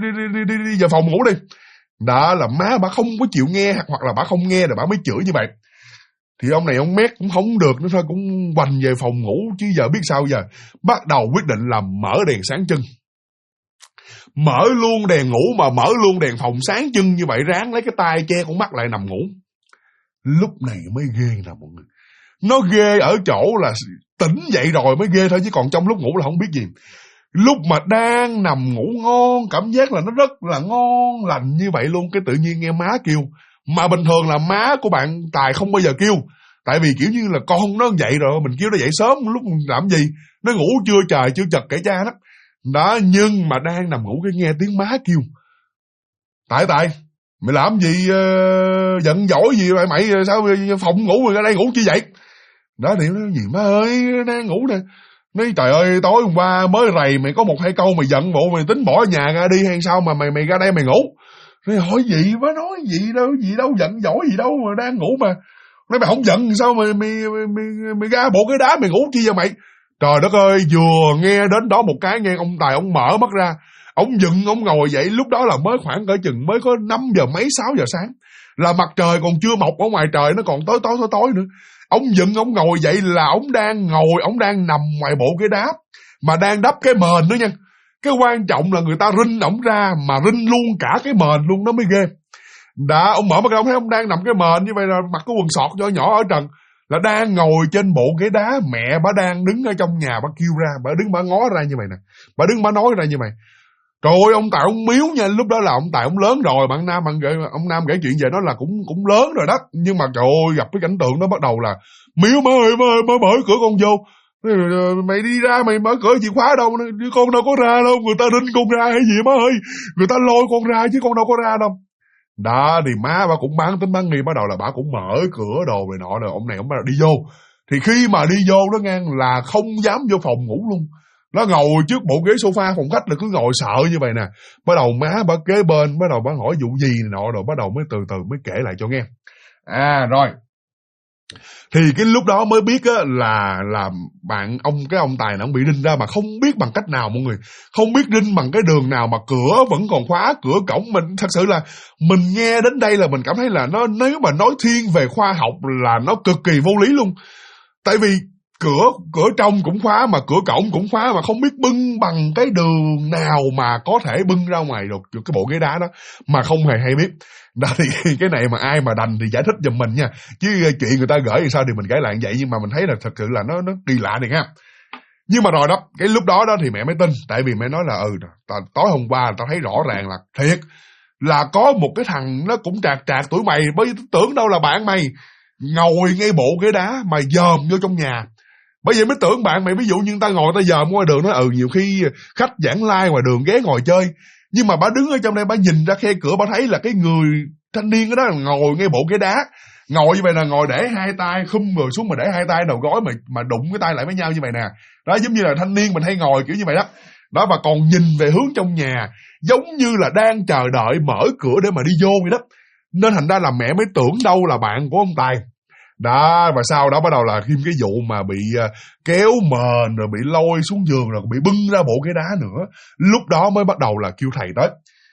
đi vào phòng ngủ đi. Đó là má bà không có chịu nghe, hoặc là bà không nghe rồi bà mới chửi như vậy. Thì ông này ông mét cũng không được nữa thôi, cũng quành về phòng ngủ chứ giờ biết sao giờ. Bắt đầu quyết định là mở đèn sáng trưng. Mở luôn đèn ngủ mà mở luôn đèn phòng sáng trưng như vậy, ráng lấy cái tay che con mắt lại nằm ngủ. Lúc này mới ghê nè mọi người. Nó ghê ở chỗ là tỉnh dậy rồi mới ghê thôi, chứ còn trong lúc ngủ là không biết gì. Lúc mà đang nằm ngủ ngon, cảm giác là nó rất là ngon lành như vậy luôn, cái tự nhiên nghe má kêu. Mà bình thường là má của bạn Tài không bao giờ kêu. Tại vì kiểu như là con nó dậy rồi, mình kêu nó dậy sớm lúc mình làm gì. Nó ngủ chưa trời chưa chật kể cha đó. Đó, nhưng mà đang nằm ngủ cái nghe tiếng má kêu. Tài, mày làm gì giận dỗi gì mày sao phòng ngủ mày ra đây ngủ chi vậy? Đó thì nó gì má ơi, đang ngủ nè. Nói trời ơi, tối hôm qua mới rầy mày có 1-2 câu mày giận bộ mày tính bỏ nhà ra đi hay sao mà mày ra đây mày ngủ. Nói hỏi gì má, nói gì đâu giận dỗi gì đâu mà đang ngủ mà. Nói mày không giận sao mày ra bộ cái đá mày ngủ chi vậy mày? Trời đất ơi, vừa nghe đến đó một cái nghe ông Tài ông mở mắt ra, ông dựng ông ngồi dậy. Lúc đó là mới khoảng cỡ chừng mới có 5 giờ mấy 6 giờ sáng, là mặt trời còn chưa mọc ở ngoài trời, nó còn tối nữa. Ông dựng ông ngồi dậy là ông đang nằm ngoài bộ cái đá mà đang đắp cái mền nữa nha. Cái quan trọng là người ta rinh ổng ra mà rinh luôn cả cái mền luôn, nó mới ghê. Đã, ông mở mắt ra ông thấy ông đang nằm cái mền như vậy, là mặc cái quần sọt nhỏ nhỏ ở trần, là đang ngồi trên bộ ghế đá. Mẹ bà đang đứng ở trong nhà, bà kêu ra, bà đứng bà ngó ra như vậy nè, bà đứng bà nói ra như vậy. Trời ơi, ông Tài ông miếu nha. Lúc đó là ông Tài ông lớn rồi, ông Nam kể chuyện về nó là cũng lớn rồi đó. Nhưng mà trời ơi, gặp cái cảnh tượng đó bắt đầu là miếu má ơi, má mở cửa con vô. Mày đi ra mày mở cửa chìa khóa đâu, con đâu có ra đâu, người ta rinh con ra hay gì má ơi, người ta lôi con ra chứ con đâu có ra đâu. Đó thì má bà cũng bán tính bán nghi, bắt đầu là bà cũng mở cửa đồ này nọ rồi ông này ông bắt đầu đi vô. Thì khi mà đi vô đó ngang là không dám vô phòng ngủ luôn. Nó ngồi trước bộ ghế sofa phòng khách là cứ ngồi sợ như vậy nè. Bắt đầu má bà kế bên, bắt đầu bà hỏi vụ gì này nọ rồi bắt đầu mới từ từ mới kể lại cho nghe. Rồi. Thì cái lúc đó mới biết á là cái ông Tài này ông bị đinh ra mà không biết bằng cách nào mọi người. Không biết đinh bằng cái đường nào mà cửa vẫn còn khóa, cửa cổng. Mình thật sự là mình nghe đến đây là mình cảm thấy là nó, nếu mà nói thiên về khoa học là nó cực kỳ vô lý luôn. Tại vì cửa trong cũng khóa mà cửa cổng cũng khóa mà không biết bưng bằng cái đường nào mà có thể bưng ra ngoài được cái bộ ghế đá đó mà không hề hay biết. Đó thì cái này mà ai mà đành thì giải thích giùm mình nha. Chứ chuyện người ta gửi thì sao thì mình kể lại như vậy, nhưng mà mình thấy là thật sự là nó kỳ lạ này ha. Nhưng mà rồi đó, cái lúc đó thì mẹ mới tin, tại vì mẹ nói là tối hôm qua tao thấy rõ ràng là thiệt là có một cái thằng nó cũng trạc tuổi mày, bởi tưởng đâu là bạn mày ngồi ngay bộ ghế đá mà dòm vô trong nhà. Bởi vậy mới tưởng bạn mày, ví dụ như ta ngồi ta dòm ngoài đường, nó nhiều khi khách vãng lai ngoài đường ghé ngồi chơi, nhưng mà bà đứng ở trong đây bà nhìn ra khe cửa, bà thấy là cái người thanh niên đó ngồi ngay bộ ghế đá, ngồi như vậy là ngồi để hai tay khum người xuống mà để hai tay đầu gối mà đụng cái tay lại với nhau như vậy nè. Đó giống như là thanh niên mình hay ngồi kiểu như vậy đó. Đó, và còn nhìn về hướng trong nhà giống như là đang chờ đợi mở cửa để mà đi vô vậy đó. Nên thành ra là mẹ mới tưởng đâu là bạn của ông Tài. Đó, và sau đó bắt đầu là thêm cái vụ mà bị kéo mền rồi bị lôi xuống giường rồi bị bưng ra bộ ghế đá nữa. Lúc đó mới bắt đầu là kêu thầy tới.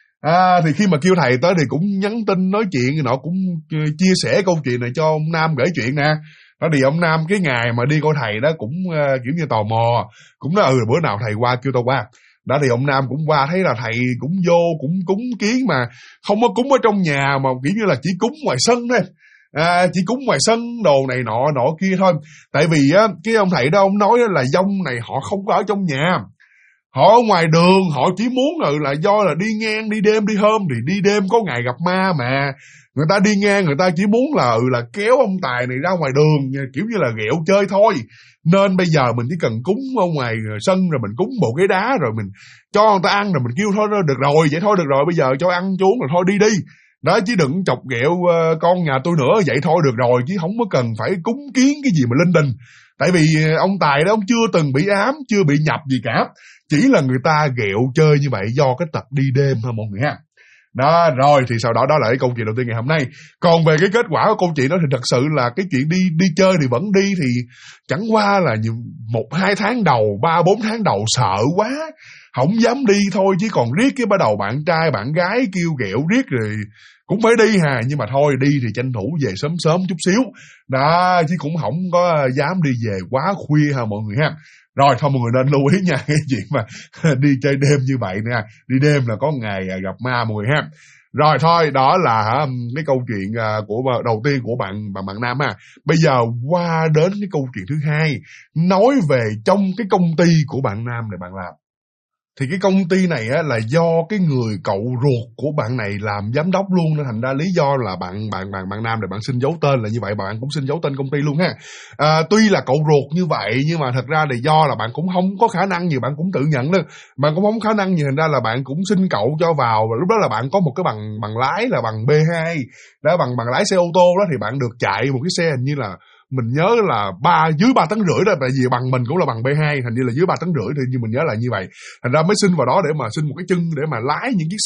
Thì khi mà kêu thầy tới thì cũng nhắn tin nói chuyện, nó cũng chia sẻ câu chuyện này cho ông Nam gửi chuyện nè. Đó thì ông Nam cái ngày mà đi coi thầy đó cũng kiểu như tò mò, cũng nói bữa nào thầy qua kêu tao qua. Đó thì ông Nam cũng qua, thấy là thầy cũng vô cũng cúng kiến mà không có cúng ở trong nhà mà kiểu như là chỉ cúng ngoài sân thôi. Chỉ cúng ngoài sân đồ này nọ kia thôi. Tại vì á cái ông thầy đó ông nói là dông này họ không có ở trong nhà, họ ở ngoài đường, họ chỉ muốn là do là đi ngang đi đêm đi hôm, thì đi đêm có ngày gặp ma mà người ta đi ngang người ta chỉ muốn là kéo ông Tài này ra ngoài đường kiểu như là ghẹo chơi thôi. Nên bây giờ mình chỉ cần cúng ở ngoài sân rồi mình cúng bộ ghế đá rồi mình cho người ta ăn rồi mình kêu thôi được rồi, vậy thôi được rồi, bây giờ cho ăn uống rồi thôi đi. Đó, chứ đừng chọc ghẹo con nhà tôi nữa, vậy thôi được rồi, chứ không có cần phải cúng kiến cái gì mà linh đình. Tại vì ông Tài đó ông chưa từng bị ám, chưa bị nhập gì cả, chỉ là người ta ghẹo chơi như vậy do cái tật đi đêm thôi mọi người ha. Đó, rồi thì sau đó là cái câu chuyện đầu tiên ngày hôm nay. Còn về cái kết quả của câu chuyện đó thì thật sự là cái chuyện đi chơi thì vẫn đi, thì chẳng qua là 1-2 tháng đầu, 3-4 tháng đầu sợ quá không dám đi thôi, chứ còn riết cái bắt đầu bạn trai bạn gái kêu ghẹo riết rồi cũng phải đi hà. Nhưng mà thôi đi thì tranh thủ về sớm chút xíu đó, chứ cũng không có dám đi về quá khuya ha mọi người ha. Rồi thôi mọi người nên lưu ý nha, cái chuyện mà đi chơi đêm như vậy nè, đi đêm là có ngày gặp ma mọi người ha. Rồi thôi, đó là cái câu chuyện của đầu tiên của bạn Nam ha. Bây giờ qua đến cái câu chuyện thứ hai, nói về trong cái công ty của bạn Nam này bạn làm. Thì cái công ty này á, là do cái người cậu ruột của bạn này làm giám đốc luôn, nên thành ra lý do là bạn Nam này bạn xin giấu tên là như vậy, bạn cũng xin giấu tên công ty luôn ha. Tuy là cậu ruột như vậy nhưng mà thật ra là do là bạn cũng không có khả năng nhiều, bạn cũng tự nhận đó, bạn cũng không có khả năng nhiều, thành ra là bạn cũng xin cậu cho vào. Và lúc đó là bạn có một cái bằng lái là bằng B2 đó, bằng lái xe ô tô đó, thì bạn được chạy một cái xe hình như là mình nhớ là dưới 3,5 tấn đó, tại vì bằng mình cũng là bằng B2, hình như là dưới 3,5 tấn thì như mình nhớ là như vậy. Thành ra mới xin vào đó để mà xin một cái chân để mà lái những chiếc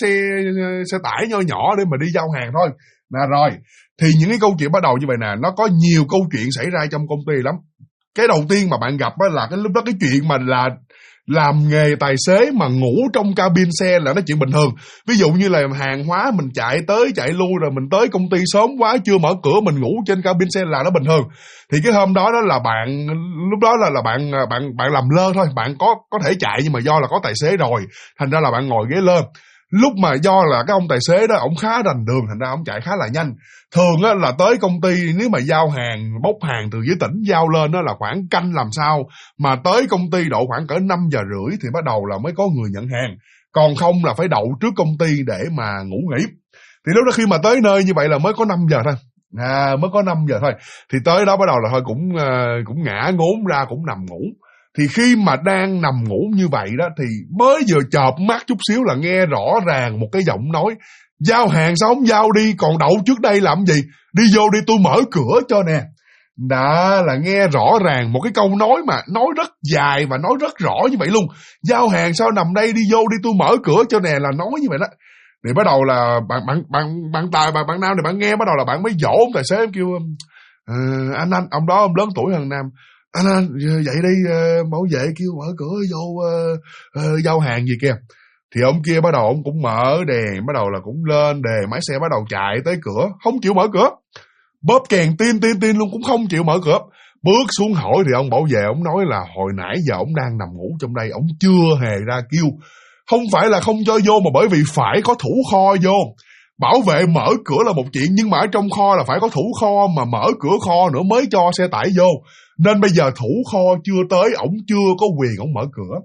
xe tải nhỏ để mà đi giao hàng thôi. Rồi, thì những cái câu chuyện bắt đầu như vậy nè, nó có nhiều câu chuyện xảy ra trong công ty lắm. Cái đầu tiên mà bạn gặp là cái lúc đó cái chuyện mà là làm nghề tài xế mà ngủ trong cabin xe là nó chuyện bình thường. Ví dụ như là hàng hóa mình chạy tới chạy lui rồi mình tới công ty sớm quá chưa mở cửa mình ngủ trên cabin xe là nó bình thường. Thì cái hôm đó là bạn lúc đó là bạn làm lơ thôi, bạn có thể chạy nhưng mà do là có tài xế rồi, thành ra là bạn ngồi ghế lơ. Lúc mà do là cái ông tài xế đó ổng khá rành đường, thành ra ổng chạy khá là nhanh. Thường á là tới công ty nếu mà giao hàng, bốc hàng từ dưới tỉnh giao lên đó là khoảng canh làm sao mà tới công ty độ khoảng cỡ 5:30 thì bắt đầu là mới có người nhận hàng. Còn không là phải đậu trước công ty để mà ngủ nghỉ. Thì lúc đó khi mà tới nơi như vậy là mới có 5 giờ thôi. Mới có 5 giờ thôi. Thì tới đó bắt đầu là thôi cũng ngã ngốn ra cũng nằm ngủ. Thì khi mà đang nằm ngủ như vậy đó, thì mới vừa chợp mắt chút xíu là nghe rõ ràng một cái giọng nói: giao hàng sao không giao đi, còn đậu trước đây làm gì, đi vô đi tôi mở cửa cho nè. Đã là nghe rõ ràng một cái câu nói mà nói rất dài và nói rất rõ như vậy luôn. Giao hàng sao nằm đây, đi vô đi tôi mở cửa cho nè, là nói như vậy đó. Thì bắt đầu là bạn Nam này bạn nghe bắt đầu là bạn mới dỗ ông tài xế, em kêu anh ông đó ông lớn tuổi hơn Nam, anh dậy đi, bảo vệ kêu mở cửa vô giao hàng gì kìa. Thì ông kia bắt đầu ông cũng mở đèn, bắt đầu là cũng lên đề máy xe bắt đầu chạy tới cửa, không chịu mở cửa, bóp kèn tin luôn cũng không chịu mở cửa. Bước xuống hỏi thì ông bảo vệ ông nói là hồi nãy giờ ông đang nằm ngủ trong đây, ông chưa hề ra kêu, không phải là không cho vô mà bởi vì phải có thủ kho vô. Bảo vệ mở cửa là một chuyện, nhưng mà ở trong kho là phải có thủ kho, mà mở cửa kho nữa mới cho xe tải vô. Nên bây giờ thủ kho chưa tới, ổng chưa có quyền ổng mở cửa.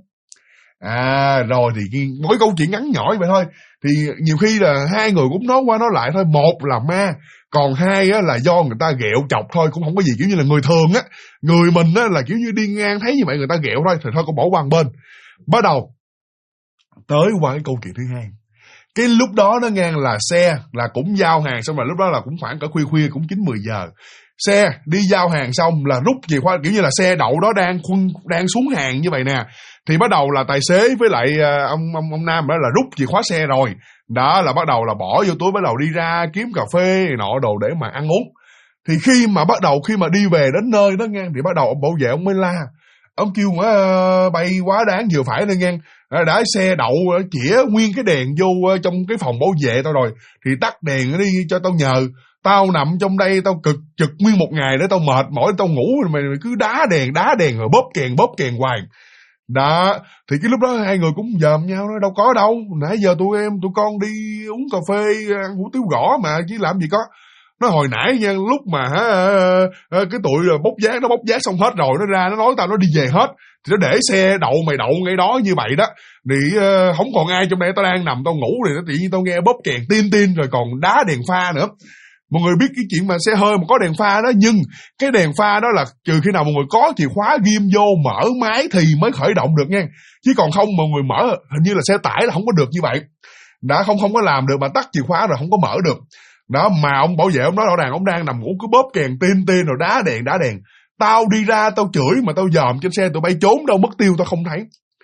Rồi thì mỗi câu chuyện ngắn nhỏ vậy thôi. Thì nhiều khi là hai người cũng nói qua nói lại thôi. Một là ma, còn hai á, là do người ta ghẹo chọc thôi, cũng không có gì. Kiểu như là người thường á, người mình á, là kiểu như đi ngang thấy như vậy người ta ghẹo thôi, thì thôi cũng bỏ qua một bên. Bắt đầu tới qua cái câu chuyện thứ hai. Cái lúc đó nó ngang là xe là cũng giao hàng xong, rồi lúc đó là cũng khoảng cỡ khuya cũng 9-10 giờ. Xe đi giao hàng xong là rút chìa khóa, kiểu như là xe đậu đó đang xuống hàng như vậy nè. Thì bắt đầu là tài xế với lại ông Nam đó là rút chìa khóa xe rồi. Đó là bắt đầu là bỏ vô túi, bắt đầu đi ra kiếm cà phê nọ đồ để mà ăn uống. Thì khi mà đi về đến nơi đó ngang, thì bắt đầu ông bảo vệ ông mới la. Ông kêu bay quá đáng vừa phải nữa ngang. Đã xe đậu chĩa nguyên cái đèn vô trong cái phòng bảo vệ tao rồi, thì tắt đèn đi cho tao nhờ. Tao nằm trong đây tao cực trực nguyên một ngày để tao mệt mỏi tao ngủ, mày cứ đá đèn rồi bóp kèn hoài. Đó, thì cái lúc đó hai người cũng dòm nhau nói đâu có đâu, nãy giờ tụi con đi uống cà phê ăn hủ tiếu gõ mà chứ làm gì có. Nó hồi nãy nha, lúc mà cái tụi bốc vác xong hết rồi, nó ra nó nói tao nó đi về hết, thì nó để xe đậu mày đậu ngay đó như vậy đó. Thì không còn ai trong đây, tao đang nằm tao ngủ thì tự nhiên tao nghe bóp kèn tin rồi còn đá đèn pha nữa. Mọi người biết cái chuyện mà xe hơi mà có đèn pha đó, nhưng cái đèn pha đó là trừ khi nào mọi người có chìa khóa ghim vô mở máy thì mới khởi động được nha. Chứ còn không mọi người mở, hình như là xe tải là không có được như vậy. Đã không có làm được mà tắt chìa khóa rồi không có mở được. Đó, mà ông bảo vệ ông nói rõ ràng ông đang nằm ngủ cứ bóp kèn tin rồi đá đèn. Tao đi ra tao chửi mà tao dòm trên xe tụi bay trốn đâu mất tiêu tao không thấy.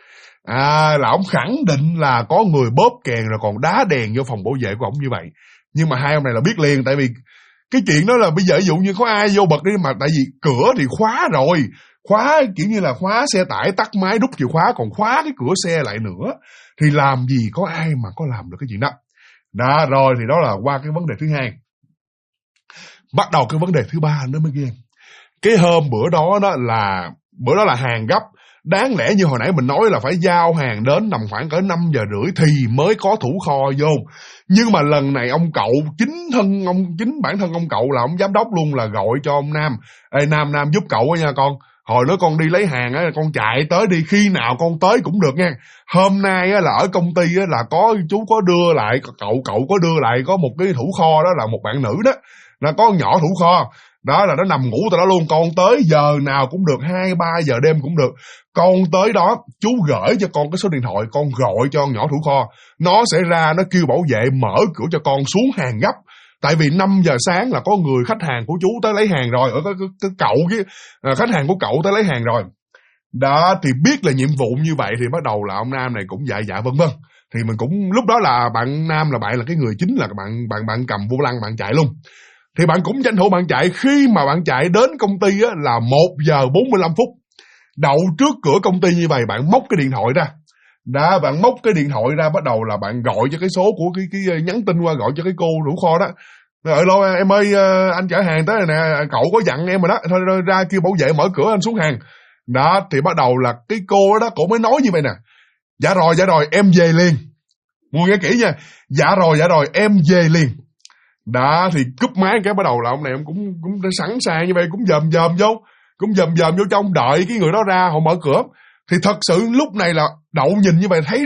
Là ông khẳng định là có người bóp kèn rồi còn đá đèn vô phòng bảo vệ của ông như vậy. Nhưng mà hai ông này là biết liền, tại vì cái chuyện đó là bây giờ ví dụ như có ai vô bật đi, mà tại vì cửa thì khóa rồi, khóa kiểu như là khóa xe tải tắt máy đút chìa khóa, còn khóa cái cửa xe lại nữa, thì làm gì có ai mà có làm được cái chuyện đó. Đó, rồi thì đó là qua cái vấn đề thứ hai. Bắt đầu cái vấn đề thứ ba nó mới ghê. Cái hôm bữa đó là hàng gấp. Đáng lẽ như hồi nãy mình nói là phải giao hàng đến tầm khoảng cỡ 5 giờ rưỡi thì mới có thủ kho vô. Nhưng mà lần này ông cậu, chính bản thân ông cậu là ông giám đốc luôn, là gọi cho ông Nam. Ê Nam giúp cậu nha con. Hồi đó con đi lấy hàng á, con chạy tới đi, khi nào con tới cũng được nha. Hôm nay á, là ở công ty á, là có chú có đưa lại, cậu có đưa lại có một cái thủ kho đó, là một bạn nữ đó, là có nhỏ thủ kho. Đó là nó nằm ngủ tại đó luôn, con tới giờ nào cũng được, 2-3 giờ đêm cũng được. Con tới đó, chú gửi cho con cái số điện thoại, con gọi cho nhỏ thủ kho. Nó sẽ ra, nó kêu bảo vệ mở cửa cho con xuống hàng gấp. Tại vì 5 giờ sáng là có người khách hàng của chú tới lấy hàng rồi, ở cái cậu khách hàng của cậu tới lấy hàng rồi. Đó, thì biết là nhiệm vụ như vậy thì bắt đầu là ông Nam này cũng dạ vân vân. Thì mình cũng, lúc đó là bạn Nam là bạn là cái người chính, là bạn cầm vô lăng bạn chạy luôn. Thì bạn cũng tranh thủ bạn chạy. Khi mà bạn chạy đến công ty á, là 1 giờ 45 phút. Đậu trước cửa công ty như vậy, bạn móc cái điện thoại ra. Đó, bạn móc cái điện thoại ra, bắt đầu là bạn gọi cho cái số của cái nhắn tin qua, gọi cho cái cô thủ kho đó. Alo em ơi, anh chở hàng tới rồi nè, cậu có dặn em rồi đó, thôi ra kêu bảo vệ mở cửa anh xuống hàng. Đó, thì bắt đầu là cái cô đó, cổ mới nói như vậy nè. Dạ rồi, em về liền. Mọi người nghe kỹ nha. Dạ rồi, em về liền. Đó, thì cúp máy cái bắt đầu là ông này ông cũng sẵn sàng như vậy, cũng dòm vô trong, đợi cái người đó ra họ mở cửa. Thì thật sự lúc này là Đậu nhìn như vậy thấy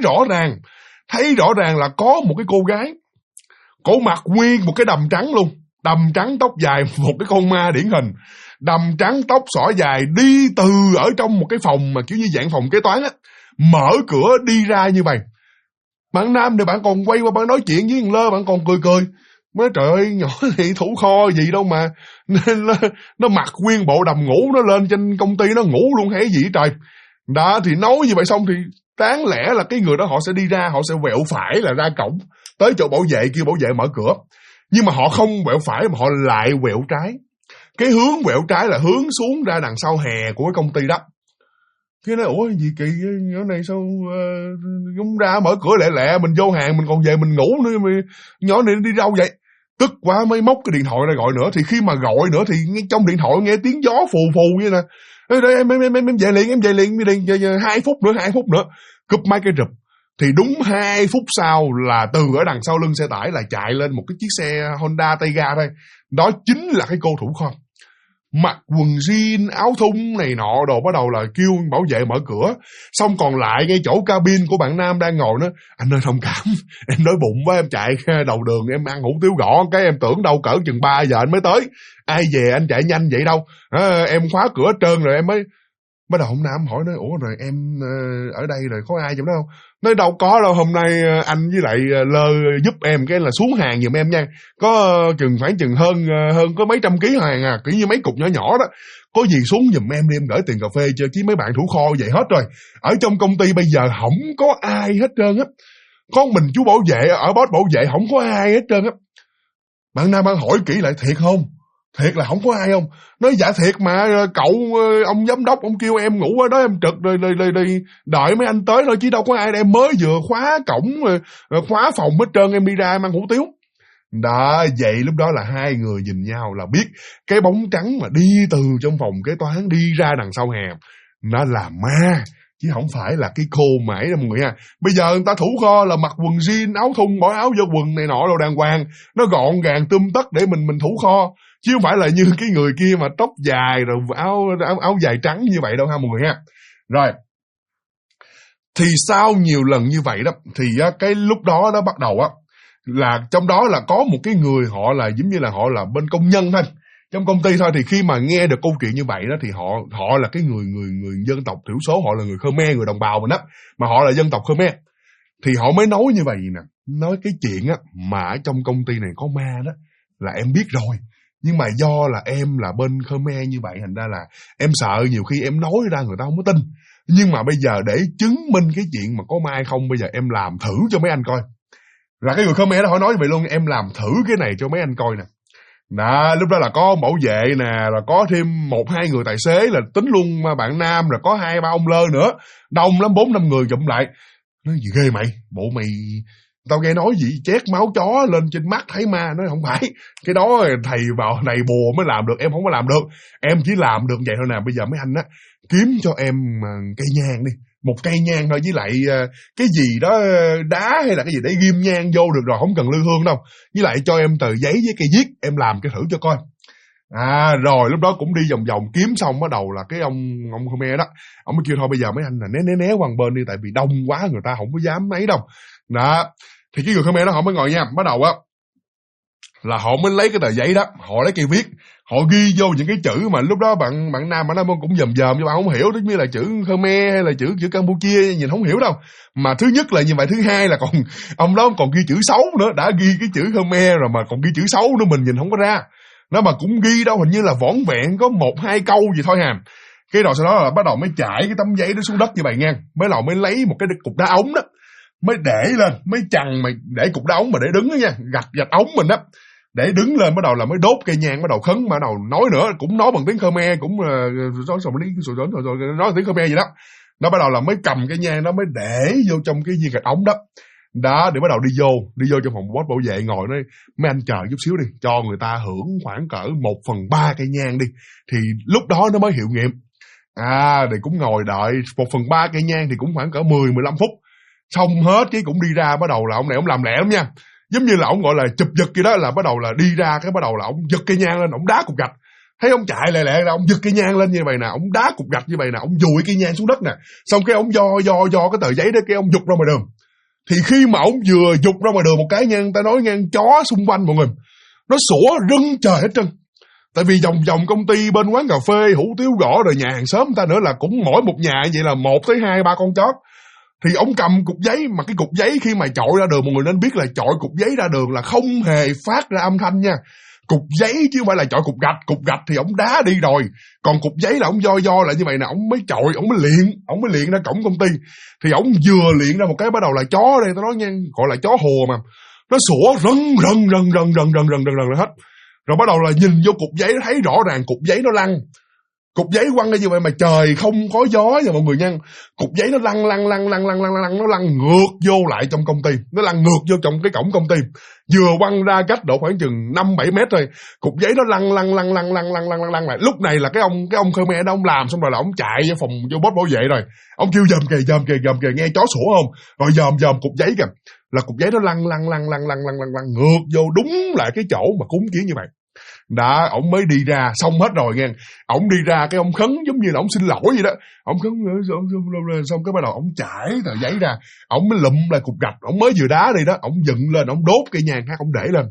rõ ràng là có một cái cô gái, cổ mặc nguyên một cái đầm trắng luôn, đầm trắng tóc dài, một cái con ma điển hình. đầm trắng tóc xõa dài, đi từ ở trong một cái phòng mà kiểu như dạng phòng kế toán á, mở cửa đi ra như vậy. Bạn Nam thì bạn còn quay qua bạn nói chuyện với thằng Lơ, bạn còn cười cười. Mới trời ơi, nhỏ thì thủ kho gì đâu mà nên nó mặc nguyên bộ đầm ngủ, nó lên trên công ty nó ngủ luôn hay gì trời. Đó thì nói như vậy xong thì đáng lẽ là cái người đó họ sẽ đi ra, họ sẽ quẹo phải là ra cổng tới chỗ bảo vệ, kêu bảo vệ mở cửa. Nhưng mà họ không quẹo phải mà họ lại quẹo trái. Cái hướng quẹo trái là hướng xuống ra đằng sau hè của cái công ty đó. Cái nói ủa gì kỳ nhỏ này sao không ra mở cửa lẹ lẹ, mình vô hàng mình còn về mình ngủ nữa, mà nhỏ này đi đâu vậy? Tức quá mới móc cái điện thoại ra gọi nữa. Thì khi mà gọi nữa thì trong điện thoại nghe tiếng gió phù phù như nè. Đây, em về liền 2 phút nữa cúp máy cái rụp. Thì đúng 2 phút sau là từ ở đằng sau lưng xe tải là chạy lên một cái chiếc xe Honda Tayga thôi. Đó chính là cái cô thủ kho. Mặc quần jean, áo thun này nọ đồ, bắt đầu là kêu bảo vệ mở cửa. Xong còn lại ngay chỗ cabin của bạn Nam đang ngồi nó, anh ơi thông cảm, em đói bụng quá, em chạy đầu đường em ăn hủ tiếu gõ, cái em tưởng đâu cỡ chừng 3 giờ anh mới tới. Ai về anh chạy nhanh vậy đâu. Em khóa cửa hết trơn rồi em mới. Bắt đầu ông Nam hỏi nói, ủa rồi em ở đây rồi có ai trong đó không? Nói đâu có đâu, hôm nay anh với lại Lơ giúp em cái là xuống hàng giùm em nha. Có chừng hơn có mấy trăm ký hàng à, kiểu như mấy cục nhỏ nhỏ đó. Có gì xuống giùm em đi, em gửi tiền cà phê cho chứ mấy bạn thủ kho vậy hết rồi. Ở trong công ty bây giờ không có ai hết trơn á. Có mình chú bảo vệ, ở boss bảo vệ không có ai hết trơn á. Bạn Nam bạn hỏi kỹ lại, thiệt không? Thiệt là không có ai không? Nói dạ thiệt mà, cậu ông giám đốc ông kêu em ngủ ở đó em trực rồi đợi mấy anh tới thôi chứ đâu có ai. Em mới vừa khóa cổng khóa phòng hết trơn, em đi ra em ăn hủ tiếu. Đó, vậy lúc đó là hai người nhìn nhau là biết cái bóng trắng mà đi từ trong phòng kế toán đi ra đằng sau hè nó là ma, chứ không phải là cái cô mãi đâu mọi người ha. Bây giờ người ta thủ kho là mặc quần jean, áo thun, bỏ áo vô quần này nọ đồ đàng hoàng, nó gọn gàng tươm tất để mình thủ kho, chứ không phải là như cái người kia mà tóc dài rồi áo dài trắng như vậy đâu ha mọi người ha. Rồi thì sau nhiều lần như vậy đó thì cái lúc đó nó bắt đầu là trong đó là có một cái người họ là giống như là họ là bên công nhân thôi, trong công ty thôi. Thì khi mà nghe được câu chuyện như vậy đó thì họ là cái người dân tộc thiểu số, họ là người Khmer, người đồng bào mình đó, mà họ là dân tộc Khmer. Thì họ mới nói như vậy nè, nói cái chuyện mà ở trong công ty này có ma đó là em biết rồi, nhưng mà do là em là bên Khmer như vậy thành ra là em sợ nhiều khi em nói ra người ta không có tin. Nhưng mà bây giờ để chứng minh cái chuyện mà có ma hay không, bây giờ em làm thử cho mấy anh coi. Là cái người Khmer đó họ nói như vậy luôn, em làm thử cái này cho mấy anh coi nè. Đó, lúc đó là có bảo vệ nè, rồi có thêm 1-2 người tài xế là tính luôn bạn Nam, rồi có 2-3 ông Lơ nữa. Đông lắm, 4-5 người chụm lại. Nói gì ghê mày, bộ mày tao nghe nói gì chét máu chó lên trên mắt thấy ma. Nói không phải, cái đó thầy vào này bùa mới làm được, em không có làm được. Em chỉ làm được vậy thôi nè. Bây giờ mấy anh kiếm cho em cây nhang đi, một cây nhang thôi, với lại cái gì đó đá hay là cái gì để ghim nhang vô được rồi, không cần lư hương đâu. Với lại cho em tờ giấy với cây viết, em làm cái thử cho coi. Rồi lúc đó cũng đi vòng vòng kiếm xong bắt đầu là cái ông Khmer đó, ông mới kêu thôi bây giờ mấy anh là né qua bên đi, tại vì đông quá người ta không có dám ấy đâu. Đó, thì cái người Khmer đó họ mới ngồi nha, bắt đầu là họ mới lấy cái tờ giấy đó, họ lấy cây viết, họ ghi vô những cái chữ mà lúc đó bạn Nam bạn cũng dòm cho bạn không hiểu, giống như là chữ Khmer hay là chữ Campuchia, nhìn không hiểu đâu. Mà thứ nhất là như vậy, thứ hai là còn ông đó còn ghi chữ xấu nữa, đã ghi cái chữ Khmer rồi mà còn ghi chữ xấu nữa, mình nhìn không có ra. Nó mà cũng ghi đâu, hình như là vỏn vẹn có 1-2 câu gì thôi hà. Cái rồi sau đó là bắt đầu mới trải cái tấm giấy đó xuống đất như vậy nha, mới lấy một cái cục đá ống đó, mới để lên, mới chằng mày để cục đá ống mà để đứng đó nha, gạch ống mình đó, để đứng lên, bắt đầu là mới đốt cây nhang, bắt đầu khấn, bắt đầu nói nữa, cũng nói bằng tiếng Khmer, cũng nói tiếng Khmer gì đó. Nó bắt đầu là mới cầm cái nhang đó mới để vô trong cái viên gạch ống đó. Đó, để bắt đầu đi vô trong phòng boss bảo vệ ngồi nói mấy anh chờ chút xíu đi, cho người ta hưởng khoảng cỡ 1/3 cây nhang đi, thì lúc đó nó mới hiệu nghiệm. Thì cũng ngồi đợi 1/3 cây nhang thì cũng khoảng cỡ 10-15 phút. Xong hết cái cũng đi ra, bắt đầu là ông này ông làm lẹ lắm nha, giống như là ông gọi là chụp giật vậy đó, là bắt đầu là đi ra cái bắt đầu là ông giật cây nhang lên, ông đá cục gạch. Thấy ông chạy lẹ là ông giật cây nhang lên như vậy nè, ông đá cục gạch như vậy nè, ông dùi cây nhang xuống đất nè, xong cái ông do cái tờ giấy đó cái ông giục ra ngoài đường. Thì khi mà ông vừa giục ra ngoài đường một cái nha, ta nói ngang chó xung quanh mọi người, nó sủa rưng trời hết trơn. Tại vì vòng vòng công ty, bên quán cà phê, hủ tiếu gõ rồi nhà hàng xóm người ta nữa là cũng mỗi một nhà vậy là 1 tới 2, 3 con chó. Thì ông cầm cục giấy, mà cái cục giấy khi mà chọi ra đường, mọi người nên biết là chọi cục giấy ra đường là không hề phát ra âm thanh nha. Cục giấy chứ không phải là chọi cục gạch thì ông đá đi rồi. Còn cục giấy là ông do lại như vậy nè, ông mới chọi, ông mới luyện ra cổng công ty. Thì ông vừa luyện ra một cái, bắt đầu là chó đây, tao nói nha, gọi là chó hồ mà. Nó sủa rần hết. Rồi bắt đầu là nhìn vô cục giấy, thấy rõ ràng cục giấy nó lăn. Cục giấy quăng ra như vậy mà trời không có gió nha mọi người nha. Cục giấy nó lăn, nó lăn ngược vô lại trong công ty. Nó lăn ngược vô trong cái cổng công ty. Vừa quăng ra cách độ khoảng chừng 5-7 mét thôi. Cục giấy nó lăn lại. Lúc này là cái ông Khmer đó, ông làm xong rồi là ông chạy vô phòng, vô boss bảo vệ rồi. Ông kêu dòm kìa, nghe chó sủa không? Rồi dòm cục giấy kìa. Là cục giấy nó lăn ngược vô đúng lại cái chỗ mà cúng kiến như vậy. Đã, ổng mới đi ra, xong hết rồi nghe. Ổng đi ra, cái ông khấn giống như là ổng xin lỗi vậy đó. Ổng khấn xong cái bắt đầu ổng trải tờ giấy ra. Ổng mới lụm lại cục gạch, ổng mới vừa đá đi đó, ổng dựng lên, ổng đốt cây nhang khác, ổng để lên.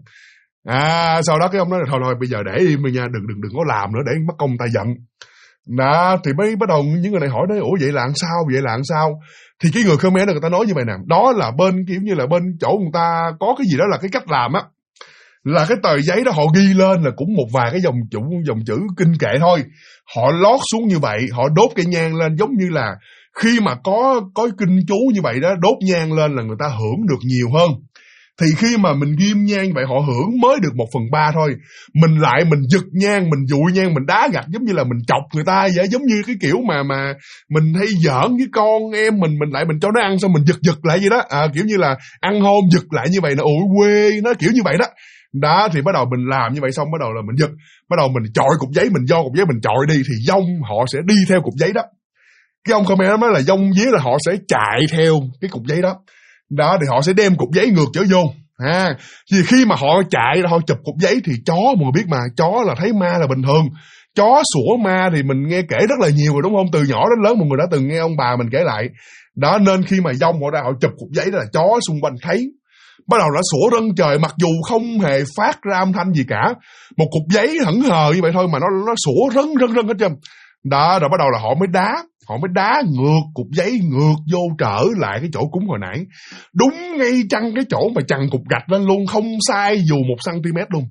Sau đó cái ông nói là thôi bây giờ để im đi nha, đừng có làm nữa để mất công ta giận. Đó, thì mới bắt đầu những người này hỏi đấy, ủa vậy là làm sao? Thì cái người Khmer đó người ta nói như vậy nè, đó là bên kiểu như là bên chỗ người ta có cái gì đó là cái cách làm á. Là cái tờ giấy đó họ ghi lên là cũng một vài cái dòng chữ kinh kệ thôi. Họ lót xuống như vậy, họ đốt cây nhang lên, giống như là khi mà có kinh chú như vậy đó, đốt nhang lên là người ta hưởng được nhiều hơn. Thì khi mà mình ghim nhang như vậy họ hưởng mới được 1/3 thôi. Mình giật nhang, mình dụi nhang, mình đá gạch giống như là mình chọc người ta vậy. Giống như cái kiểu mà mình hay giỡn với con em mình cho nó ăn xong mình giật lại vậy đó. Kiểu như là ăn hôn giật lại như vậy, nó ủi quê, nó kiểu như vậy đó. Đó, thì bắt đầu mình làm như vậy xong bắt đầu là mình giật. Bắt đầu mình chọi cục giấy, mình do cục giấy mình chọi đi thì dông họ sẽ đi theo cục giấy đó. Cái ông Khmer nói là dông dí là họ sẽ chạy theo cái cục giấy đó. Đó, thì họ sẽ đem cục giấy ngược trở vô. Thì khi mà họ chạy, họ chụp cục giấy thì chó, mọi người biết mà, chó là thấy ma là bình thường. Chó sủa ma thì mình nghe kể rất là nhiều rồi đúng không? Từ nhỏ đến lớn mọi người đã từng nghe ông bà mình kể lại. Đó, nên khi mà dông họ ra họ chụp cục giấy đó là chó xung quanh thấy. Bắt đầu đã sủa rân trời, mặc dù không hề phát ra âm thanh gì cả. Một cục giấy hững hờ như vậy thôi mà nó sủa rân hết trơn. Đó, rồi bắt đầu là họ mới đá ngược cục giấy ngược vô trở lại cái chỗ cúng hồi nãy. Đúng ngay chăng cái chỗ mà chằng cục gạch lên luôn, không sai dù 1 cm luôn.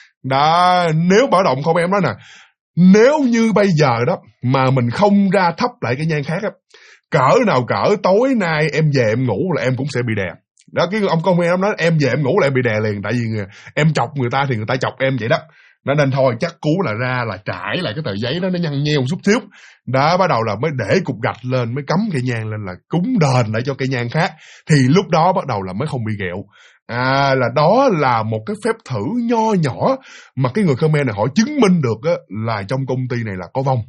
Đó, nếu Bảo Động không em nói nè, nếu như bây giờ đó mà mình không ra thắp lại cái nhang khác á, cỡ tối nay em về em ngủ là em cũng sẽ bị đè. Đó, cái ông công em nói em về em ngủ là em bị đè liền, tại vì em chọc người ta thì người ta chọc em vậy đó. Nên thôi chắc cú là ra là trải lại cái tờ giấy đó, nó nhăn nheo chút xíu. Đó, bắt đầu là mới để cục gạch lên, mới cắm cây nhang lên là cúng đền lại cho cây nhang khác. Thì lúc đó bắt đầu là mới không bị ghẹo. Là đó là một cái phép thử nho nhỏ mà cái người Khmer này họ chứng minh được á, là trong công ty này là có vong.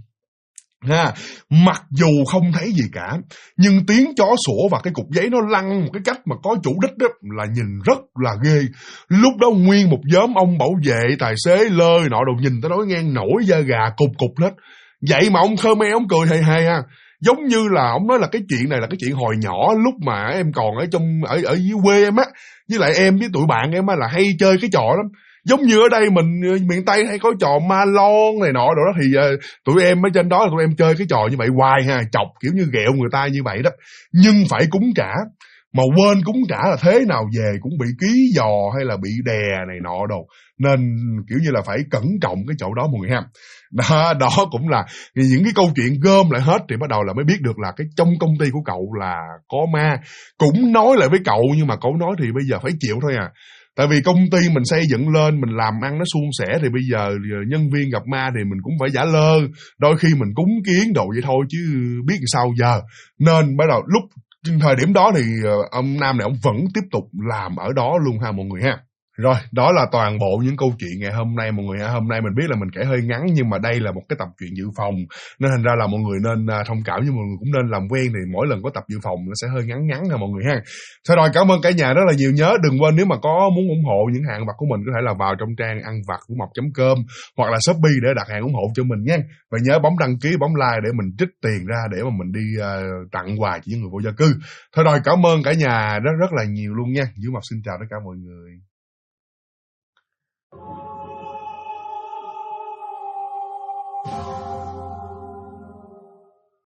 Mặc dù không thấy gì cả, nhưng tiếng chó sủa và cái cục giấy nó lăn một cái cách mà có chủ đích đó là nhìn rất là ghê. Lúc đó nguyên một nhóm ông bảo vệ, tài xế lơi nọ đồ nhìn tới nói ngang nổi da gà cục hết. Vậy mà ông Khmer ông cười hề ha. Giống như là ông nói là cái chuyện này là cái chuyện hồi nhỏ lúc mà em còn ở dưới quê em á, với lại em với tụi bạn em á là hay chơi cái trò lắm. Giống như ở đây mình miền Tây hay có trò ma lon này nọ rồi đó, thì tụi em ở trên đó là tụi em chơi cái trò như vậy hoài chọc kiểu như ghẹo người ta như vậy đó. Nhưng phải cúng trả, mà quên cúng trả là thế nào về cũng bị ký giò hay là bị đè này nọ đồ. Nên kiểu như là phải cẩn trọng cái chỗ đó mọi người ha. Đó cũng là những cái câu chuyện gom lại hết thì bắt đầu là mới biết được là cái trong công ty của cậu là có ma. Cũng nói lại với cậu nhưng mà cậu nói thì bây giờ phải chịu thôi à. Tại vì công ty mình xây dựng lên, mình làm ăn nó suôn sẻ thì bây giờ nhân viên gặp ma thì mình cũng phải giả lơ. Đôi khi mình cúng kiến đồ vậy thôi chứ biết sao giờ. Nên bắt đầu lúc thời điểm đó thì ông Nam này ông vẫn tiếp tục làm ở đó luôn ha mọi người ha. Rồi, đó là toàn bộ những câu chuyện ngày hôm nay mọi người ha. Hôm nay mình biết là mình kể hơi ngắn nhưng mà đây là một cái tập truyện dự phòng. Nên thành ra là mọi người nên thông cảm, nhưng mọi người cũng nên làm quen thì mỗi lần có tập dự phòng nó sẽ hơi ngắn ha mọi người ha. Rồi, cảm ơn cả nhà rất là nhiều. Nhớ đừng quên nếu mà có muốn ủng hộ những hàng vặt của mình có thể là vào trong trang ăn vặt của mộc.com hoặc là Shopee để đặt hàng ủng hộ cho mình nha. Và nhớ bấm đăng ký, bấm like để mình trích tiền ra để mà mình đi tặng quà cho những người vô gia cư. Thôi rồi, cảm ơn cả nhà rất là nhiều luôn nha. Vũ Mộc xin chào tất cả mọi người.